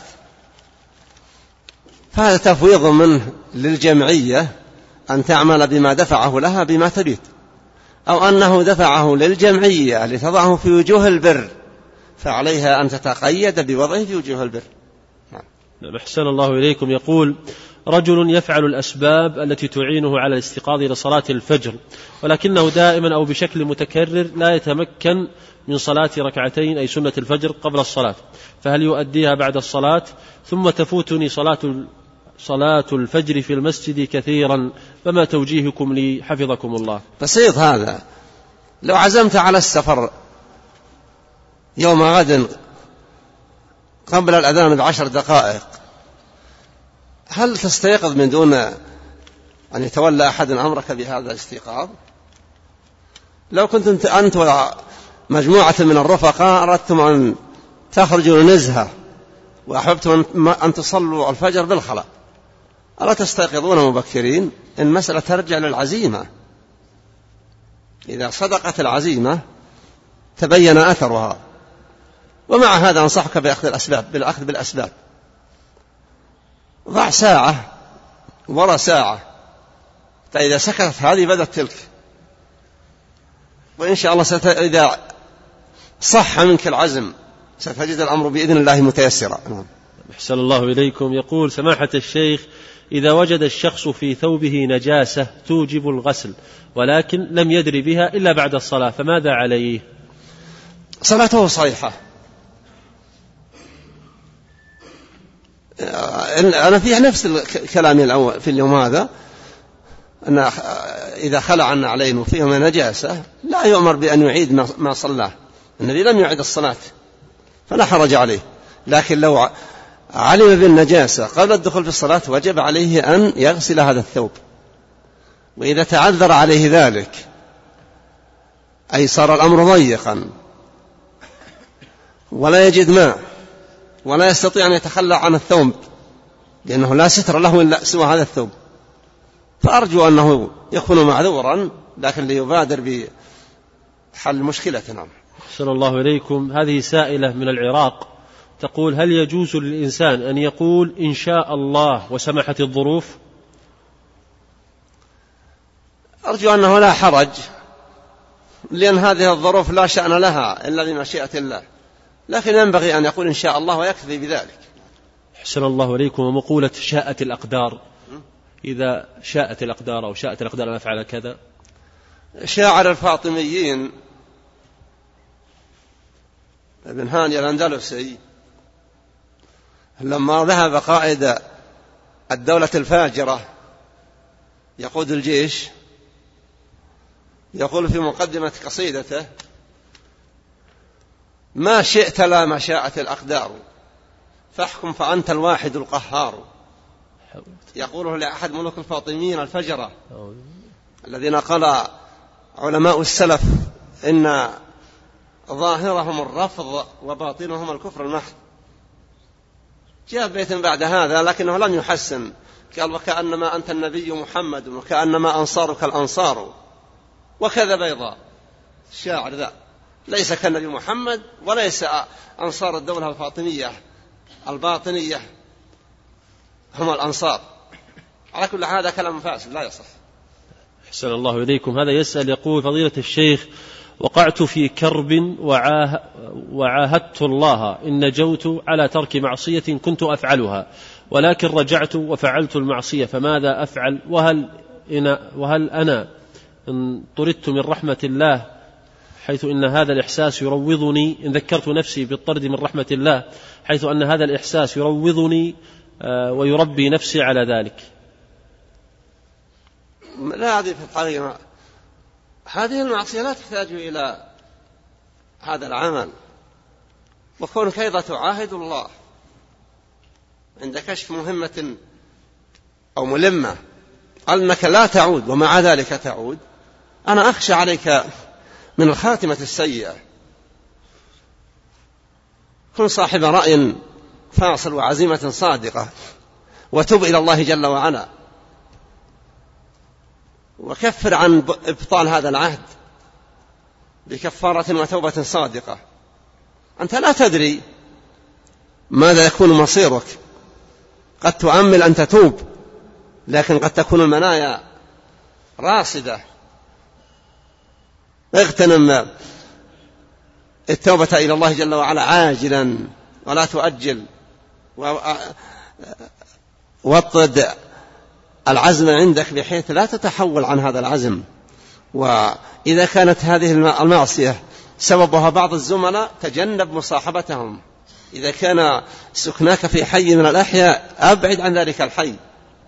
فهذا تفويض منه للجمعية أن تعمل بما دفعه لها بما تريد، أو أنه دفعه للجمعية لتضعه في وجوه البر، فعليها أن تتقيد بوضعه في وجوه البر. نعم. أحسن الله إليكم. يقول: رجل يفعل الأسباب التي تعينه على الاستيقاظ لصلاة الفجر، ولكنه دائما أو بشكل متكرر لا يتمكن من صلاة ركعتين أي سنة الفجر قبل الصلاة، فهل يؤديها بعد الصلاة؟ ثم تفوتني صلاة صلاة الفجر في المسجد كثيرا، فما توجيهكم لي حفظكم الله؟ بسيط هذا. لو عزمت على السفر يوم غد قبل الأذان بعشر دقائق، هل تستيقظ من دون أن يتولى أحد أمرك بهذا الاستيقاظ؟ لو كنت أنت ومجموعة من الرفقاء أردتم أن تخرجوا لنزهة وأحببتم أن تصلوا الفجر بالخلا، ألا تستيقظون مبكرين؟ إن مسألة ترجع للعزيمة. إذا صدقت العزيمة تبين أثرها. ومع هذا أنصحك بأخذ الأسباب بالأخذ بالأسباب. ضع ساعة وراء ساعة، فإذا سكتت هذه بدت تلك، وإن شاء الله ست... إذا صح منك العزم ستجد الأمر بإذن الله متيسرا. أحسن الله إليكم. يقول: سماحة الشيخ، إذا وجد الشخص في ثوبه نجاسة توجب الغسل ولكن لم يدري بها إلا بعد الصلاة، فماذا عليه؟ صلاته صحيحة. أنا في نفس الكلام الأول في اليوم هذا، أن إذا خلع عنا عليه وفيهما نجاسة لا يؤمر بأن يعيد ما صلاه، النبي لم يعيد الصلاة فلا حرج عليه. لكن لو علم بالنجاسة قبل الدخول في الصلاة وجب عليه أن يغسل هذا الثوب، وإذا تعذر عليه ذلك أي صار الأمر ضيقا ولا يجد ماء ولا يستطيع أن يتخلى عن الثوب لأنه لا ستر له إلا سوى هذا الثوب، فأرجو أنه يكون معذورا، لكن ليبادر بحل مشكلتنا. أحسن الله إليكم. هذه سائلة من العراق تقول: هل يجوز للإنسان أن يقول إن شاء الله وسمحت الظروف؟ أرجو أنه لا حرج، لأن هذه الظروف لا شأن لها إلا بمشيئة الله، لكن ينبغي أن يقول إن شاء الله ويكفي بذلك. أحسن الله إليكم. ومقولة شاءت الأقدار، إذا شاءت الأقدار أو شاءت الأقدار أن أفعل كذا. شاعر الفاطميين ابن هاني الأندلسي لما ذهب قائد الدولة الفاجرة يقود الجيش يقول في مقدمة قصيدته: ما شئت لا ما شاءت الأقدار فاحكم فأنت الواحد القهار. يقوله لأحد ملوك الفاطميين الفجرة الذين قال علماء السلف إن ظاهرهم الرفض وباطنهم الكفر المحض. جاء بيت بعد هذا لكنه لم يحسن، قال: وكأنما أنت النبي محمد وكأنما أنصارك الأنصار وكذا بيضاء. الشاعر ذا ليس كالنبي محمد وليس أنصار الدولة الفاطمية الباطنية هم الأنصار. على كل هذا كلام فاسد لا يصح. أحسن الله إليكم. هذا يسأل يقول: فضيلة الشيخ، وقعت في كرب وعاه وعاهدت الله إن نجوت على ترك معصية كنت أفعلها، ولكن رجعت وفعلت المعصية، فماذا أفعل؟ وهل, إن وهل أنا إن طردت من رحمة الله، حيث إن هذا الإحساس يروضني إن ذكرت نفسي بالطرد من رحمة الله، حيث أن هذا الإحساس يروضني ويربي نفسي على ذلك؟ لا، هذه في الحقيقة هذه المعصية لا تحتاج إلى هذا العمل، وكونك أيضا تعاهد الله عند كشف مهمة أو ملمة أنك لا تعود ومع ذلك تعود، أنا أخشى عليك من الخاتمة السيئة. كن صاحب رأي فاصل وعزيمة صادقة وتب إلى الله جل وعلا. وكفر عن إبطال هذا العهد بكفارة وتوبة صادقة. أنت لا تدري ماذا يكون مصيرك، قد تؤمل أن تتوب لكن قد تكون المنايا راصدة. اغتنم التوبة إلى الله جل وعلا عاجلا ولا تؤجل، واطد العزم عندك بحيث لا تتحول عن هذا العزم. وإذا كانت هذه المعصية سببها بعض الزملاء تجنب مصاحبتهم. إذا كان سكناك في حي من الأحياء أبعد عن ذلك الحي.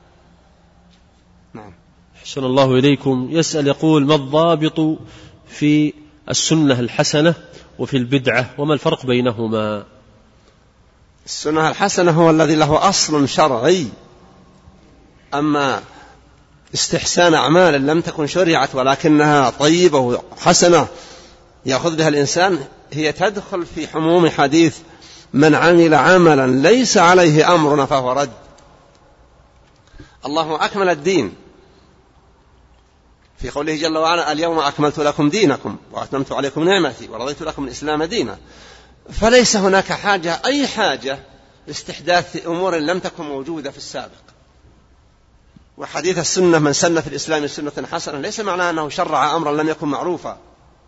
نعم. أحسن الله إليكم. يسأل يقول: ما الضابط في السنة الحسنة وفي البدعة وما الفرق بينهما؟ السنة الحسنة هو الذي له أصل شرعي، أما استحسان أعمال لم تكن شرعت ولكنها طيبة وحسنة يأخذ بها الإنسان هي تدخل في حموم حديث من عمل عملا ليس عليه أمرنا فهو رد. الله أكمل الدين في قوله جل وعلا: اليوم أكملت لكم دينكم وأتممت عليكم نعمتي ورضيت لكم الإسلام دينا. فليس هناك حاجة أي حاجة لاستحداث أمور لم تكن موجودة في السابق. وحديث السنة من سن في الإسلام سنة حسنة ليس معناه أنه شرع أمرا لم يكن معروفا،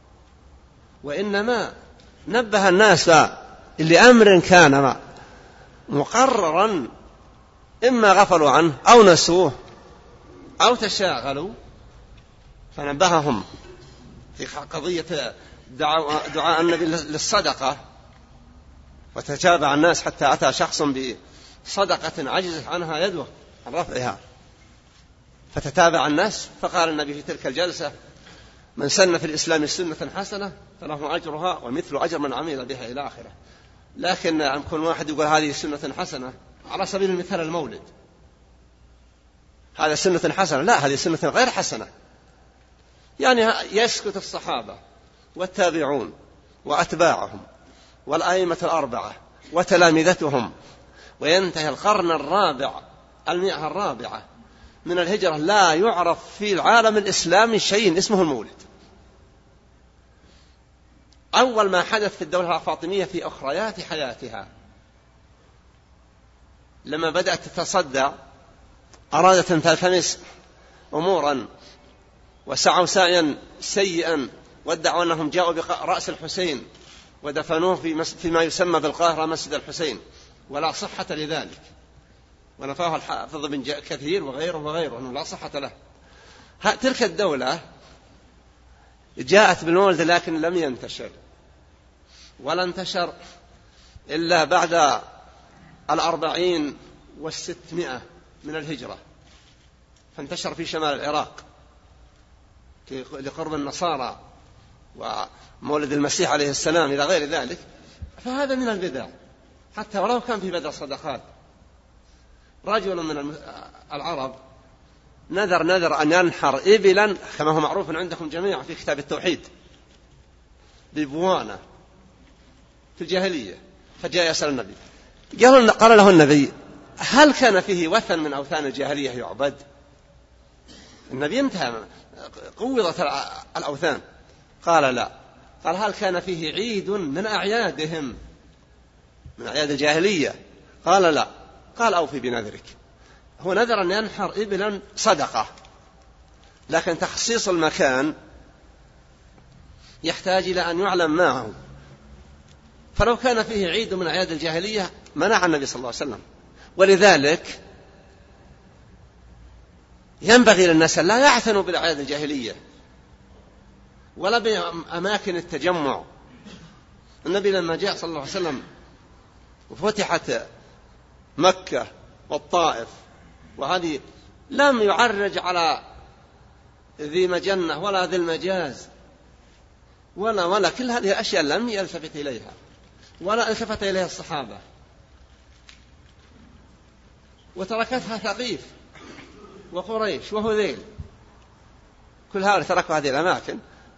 وإنما نبه الناس لأمر كان مقررا إما غفلوا عنه أو نسوه أو تشاغلوا، فنبههم في قضية دعاء النبي للصدقة، وتتابع الناس حتى أتى شخص بصدقة عجزت عنها يده عن رفعها، فتتابع الناس، فقال النبي في تلك الجلسة: من سن في الإسلام سنة حسنة فله أجرها ومثل أجر من عمل بها إلى آخره. لكن يمكن واحد يقول هذه سنة حسنة، على سبيل المثال المولد، هذا سنة حسنة، لا، هذه سنة غير حسنة. يعني يسكت الصحابة والتابعون وأتباعهم والأئمة الأربعة وتلامذتهم وينتهي القرن الرابع المئة الرابعة من الهجرة لا يعرف في العالم الإسلامي شيء اسمه المولد. أول ما حدث في الدولة الفاطمية في أخريات حياتها لما بدأت تتصدى، أرادت أن تلتمس أمورا وسعوا سعيا سيئا وادعوا أنهم جاءوا برأس الحسين ودفنوه في فيما يسمى بالقاهرة مسجد الحسين، ولا صحة لذلك، ونفاه الحافظ بن كثير وغيره وغيره أنه لا صحة له. تلك الدولة جاءت بالمولد لكن لم ينتشر، ولا انتشر إلا بعد الأربعين والستمائة من الهجرة، فانتشر في شمال العراق لقرب النصارى ومولد المسيح عليه السلام إلى غير ذلك. فهذا من البدع، حتى ولو كان في بدع صدقات. رجل من العرب نذر نذر أن ينحر إبلا كما هو معروف عندكم جميعا في كتاب التوحيد ببوانة في الجاهلية، فجاء يسأل النبي، قال له النبي: هل كان فيه وثن من أوثان الجاهلية يعبد؟ النبي انتهى، قوضت الأوثان. قال: لا. قال: هل كان فيه عيد من أعيادهم من أعياد الجاهلية؟ قال: لا. قال: أوفي بنذرك. هو نذر أن ينحر إبلا صدقة، لكن تخصيص المكان يحتاج إلى أن يعلم معه، فلو كان فيه عيد من أعياد الجاهلية منع النبي صلى الله عليه وسلم. ولذلك ينبغي للناس لا يعتنوا بالأعياد الجاهلية ولا بأماكن التجمع. النبي لما جاء صلى الله عليه وسلم وفتحت مكة والطائف وهذه لم يعرج على ذي مجنة ولا ذي المجاز ولا ولا كل هذه الأشياء لم يلتفت إليها ولا التفت إليها الصحابة، وتركتها ثقيف وقريش وهذيل، كل هؤلاء تركوا هذه الأماكن.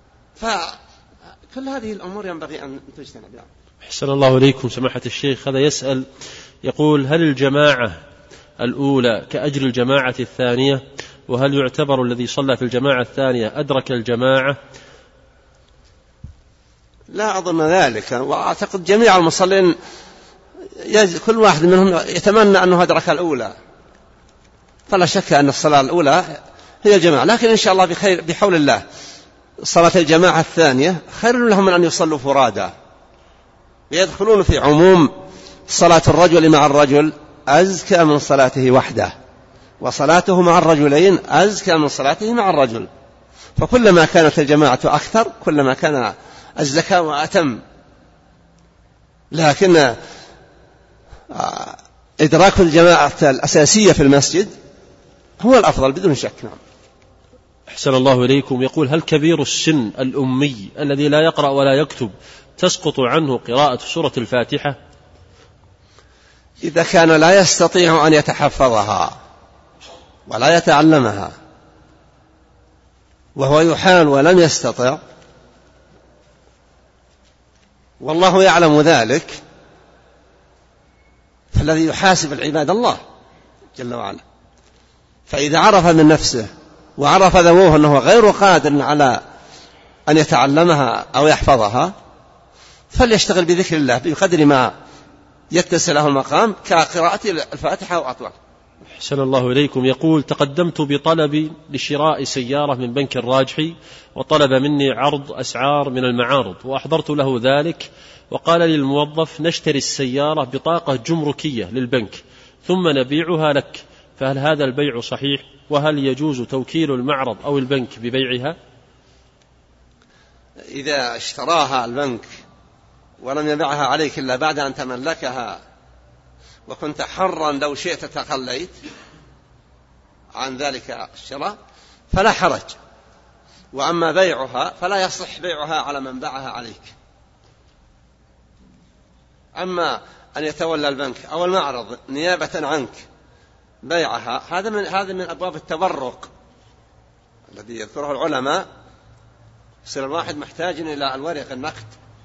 فكل هذه الأمور ينبغي أن تجتنب. يعني. أحسن الله إليكم سماحة الشيخ. هذا يسأل يقول: هل الجماعة الأولى كأجر الجماعة الثانية وهل يعتبر الذي صلى في الجماعة الثانية أدرك الجماعة؟ لا أظن ذلك، وأعتقد جميع المصلين كل واحد منهم يتمنى أنه أدرك الأولى، فلا شك أن الصلاة الأولى هي الجماعة، لكن إن شاء الله بخير بحول الله صلاة الجماعة الثانية خير لهم من أن يصلوا فرادا، ويدخلون في عموم صلاة الرجل مع الرجل أزكى من صلاته وحده، وصلاته مع الرجلين أزكى من صلاته مع الرجل، فكلما كانت الجماعة أكثر كلما كان الزكاة وأتم. لكن إدراك الجماعة الأساسية في المسجد هو الأفضل بدون شك. نعم. أحسن الله إليكم. يقول: هل كبير السن الأمي الذي لا يقرأ ولا يكتب تسقط عنه قراءة سورة الفاتحة؟ إذا كان لا يستطيع أن يتحفظها ولا يتعلمها وهو يحاول ولم يستطع، والله يعلم ذلك، فالذي يحاسب العباد الله جل وعلا. فإذا عرف من نفسه وعرف ذووه أنه غير قادر على أن يتعلمها أو يحفظها فليشتغل بذكر الله بقدر ما يتسع له المقام كقراءة الفاتحة أو أطول. أحسن الله إليكم. يقول: تقدمت بطلب لشراء سيارة من بنك الراجحي، وطلب مني عرض أسعار من المعارض، وأحضرت له ذلك، وقال لي الموظف: نشتري السيارة بطاقة جمركية للبنك ثم نبيعها لك، فهل هذا البيع صحيح؟ وهل يجوز توكيل المعرض أو البنك ببيعها؟ إذا اشتراها البنك ولم يبيعها عليك إلا بعد أن تملكها وكنت حرا لو شئت تخليت عن ذلك الشراء فلا حرج، وأما بيعها فلا يصح بيعها على من باعها عليك. أما أن يتولى البنك أو المعرض نيابة عنك بيعها، هذا من هذا من أبواب التبرق الذي يذكره العلماء. يصير الواحد محتاج إلى الورق النقد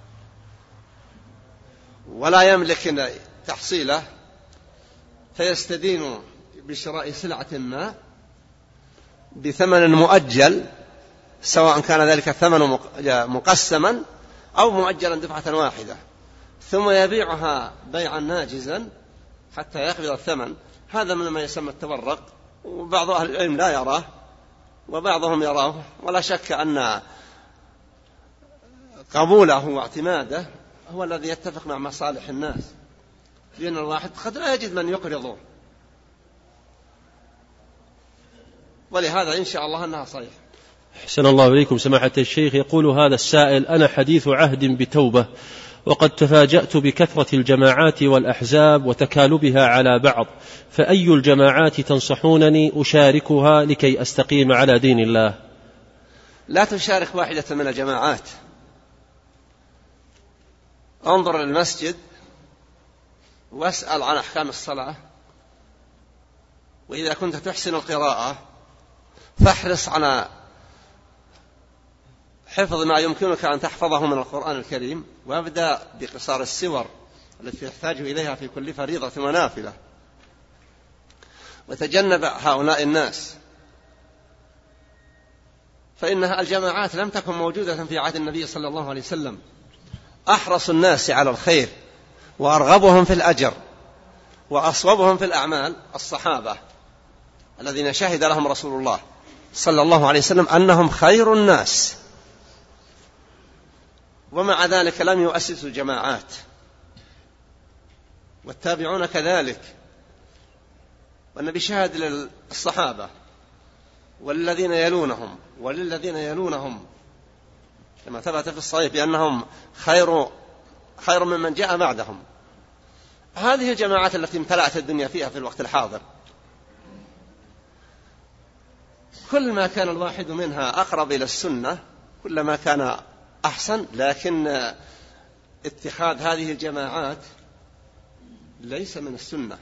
ولا يملك تحصيله، فيستدين بشراء سلعة ما بثمن مؤجل، سواء كان ذلك الثمن مقسما أو مؤجلا دفعة واحدة، ثم يبيعها بيعا ناجزا حتى يقبض الثمن. هذا من ما يسمى التبرق، وبعض أهل العلم لا يراه وبعضهم يراه، ولا شك أن قبوله واعتماده هو الذي يتفق مع مصالح الناس، لأن الواحد قد لا يجد من يقرضه، ولهذا إن شاء الله أنها صحيح. أحسن الله إليكم سماحة الشيخ. يقول هذا السائل: أنا حديث عهد بتوبة، وقد تفاجأت بكثرة الجماعات والأحزاب وتكالبها على بعض، فأي الجماعات تنصحونني أشاركها لكي أستقيم على دين الله؟ لا تشارك واحدة من الجماعات، انظر للمسجد واسأل عن أحكام الصلاة، وإذا كنت تحسن القراءة فاحرص على حفظ ما يمكنك أن تحفظه من القرآن الكريم، وابدأ بقصار السور التي تحتاج إليها في كل فريضة ونافلة، وتجنب هؤلاء الناس، فإنها الجماعات لم تكن موجودة في عهد النبي صلى الله عليه وسلم. أحرص الناس على الخير وأرغبهم في الأجر وأصوبهم في الأعمال الصحابة الذين شهد لهم رسول الله صلى الله عليه وسلم أنهم خير الناس، ومع ذلك لم يؤسسوا جماعات، والتابعون كذلك، والنبي شهد للصحابة والذين يلونهم وللذين يلونهم كما ثبت في الصحيح بأنهم خير خير ممن جاء بعدهم. هذه الجماعات التي امتلأت الدنيا فيها في الوقت الحاضر، كل ما كان الواحد منها أقرب إلى السنة كلما كان أحسن، لكن اتخاذ هذه الجماعات ليس من السنة،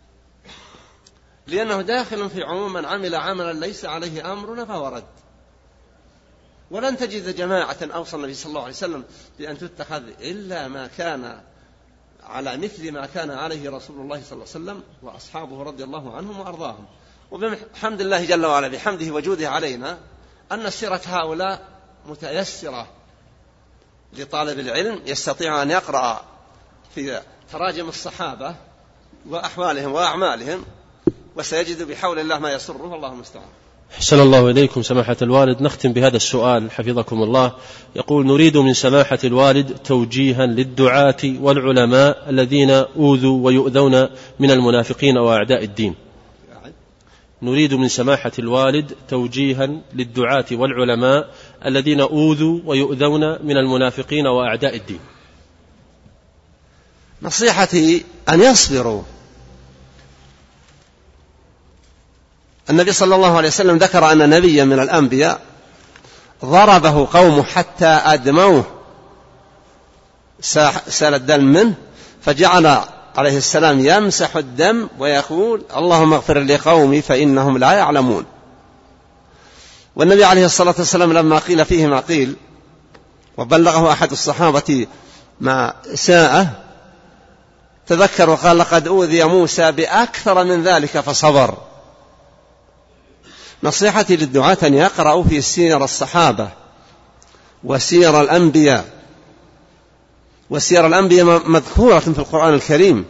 لأنه داخل في عموم من عمل عملا ليس عليه أمرنا فهو رد. ولن تجد جماعة أوصى النبي صلى الله عليه وسلم بأن تتخذ إلا ما كان على مثل ما كان عليه رسول الله صلى الله عليه وسلم وأصحابه رضي الله عنهم وأرضاهم. وبحمد الله جل وعلا بحمده وجوده علينا أن سيرة هؤلاء متيسرة لطالب العلم، يستطيع أن يقرأ في تراجم الصحابة وأحوالهم وأعمالهم وسيجد بحول الله ما يسره، والله المستعان. أحسن الله إليكم سماحة الوالد. نختم بهذا السؤال حفظكم الله. يقول: نريد من سماحة الوالد توجيها للدعاة والعلماء الذين أوذوا ويؤذون من المنافقين وأعداء الدين. نريد من سماحة الوالد توجيها للدعاة والعلماء الذين أوذوا ويؤذون من المنافقين وأعداء الدين. نصيحتي أن يصبروا. النبي صلى الله عليه وسلم ذكر أن نبيا من الأنبياء ضربه قومه حتى أدموه، سال الدم منه، فجعل عليه السلام يمسح الدم ويقول: اللهم اغفر لقومي فإنهم لا يعلمون. والنبي عليه الصلاة والسلام لما قيل فيه ما قيل وبلغه أحد الصحابة ما ساءه تذكر وقال: لقد أوذي موسى بأكثر من ذلك فصبر. نصيحتي للدعاة أن يقرأوا في سير الصحابة وسير الأنبياء، وسير الأنبياء مذكورة في القرآن الكريم،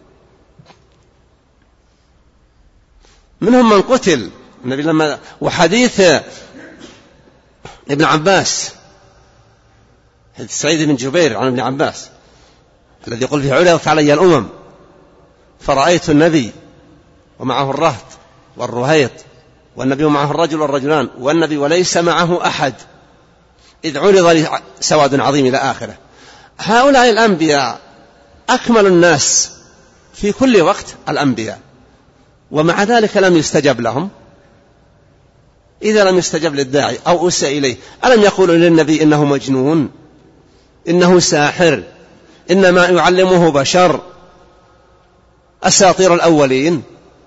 منهم من قتل النبي لما وحديث ابن عباس، حديث سعيد بن جبير عن ابن عباس الذي يقول فيه: عرضت علي الأمم فرأيت النبي ومعه الرهط والرهيط، والنبي معه الرجل والرجلان، والنبي وليس معه أحد، إذ عرض لي سواد عظيم إلى آخره. هؤلاء الأنبياء أكمل الناس في كل وقت الأنبياء، ومع ذلك لم يستجب لهم. إذا لم يستجب للداعي أو أسى إليه، ألم يقولوا للنبي إنه مجنون، إنه ساحر، إنما يعلمه بشر، أساطير الأولين؟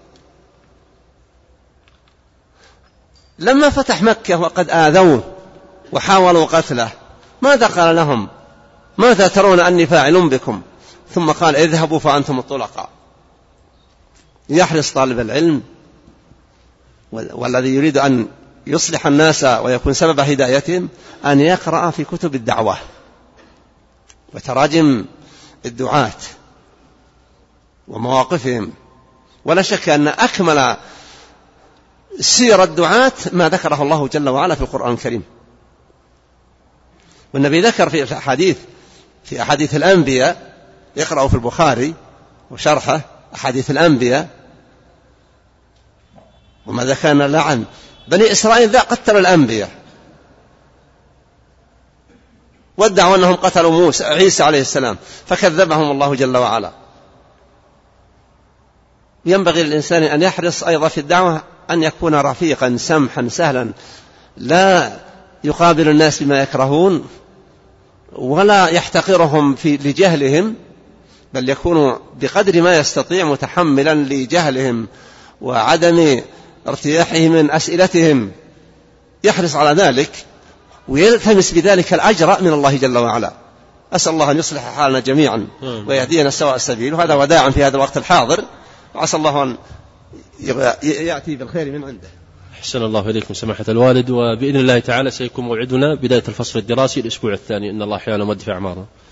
لما فتح مكة وقد آذوه وحاولوا قتله، ماذا قال لهم؟ ماذا ترون أني فاعل بكم؟ ثم قال: اذهبوا فأنتم الطلقاء. يحرص طالب العلم والذي يريد أن يصلح الناس ويكون سبب هدايتهم أن يقرأ في كتب الدعوة وتراجم الدعاة ومواقفهم. ولا شك أن أكمل سير الدعاة ما ذكره الله جل وعلا في القرآن الكريم. والنبي ذكر في الأحاديث في أحاديث الأنبياء، يقرأ في البخاري وشرحه أحاديث الأنبياء، وماذا كان لعن بني إسرائيل ذا قتلوا الأنبياء وادعوا أنهم قتلوا موسى عيسى عليه السلام فكذبهم الله جل وعلا. ينبغي للإنسان أن يحرص أيضا في الدعوة أن يكون رفيقا سمحا سهلا، لا يقابل الناس بما يكرهون ولا يحتقرهم في لجهلهم، بل يكون بقدر ما يستطيع متحملا لجهلهم وعدم ارتياحهم من أسئلتهم، يحرص على ذلك ويلتمس بذلك الأجر من الله جل وعلا. أسأل الله أن يصلح حالنا جميعا ويهدينا سواء السبيل. وهذا وداعا في هذا الوقت الحاضر، وعسى الله أن يأتي بالخير من عنده. أحسن الله إليكم سماحة الوالد. وبإذن الله تعالى سيكون موعدنا بداية الفصل الدراسي الأسبوع الثاني، إن الله أحيانا مد في أعمارنا.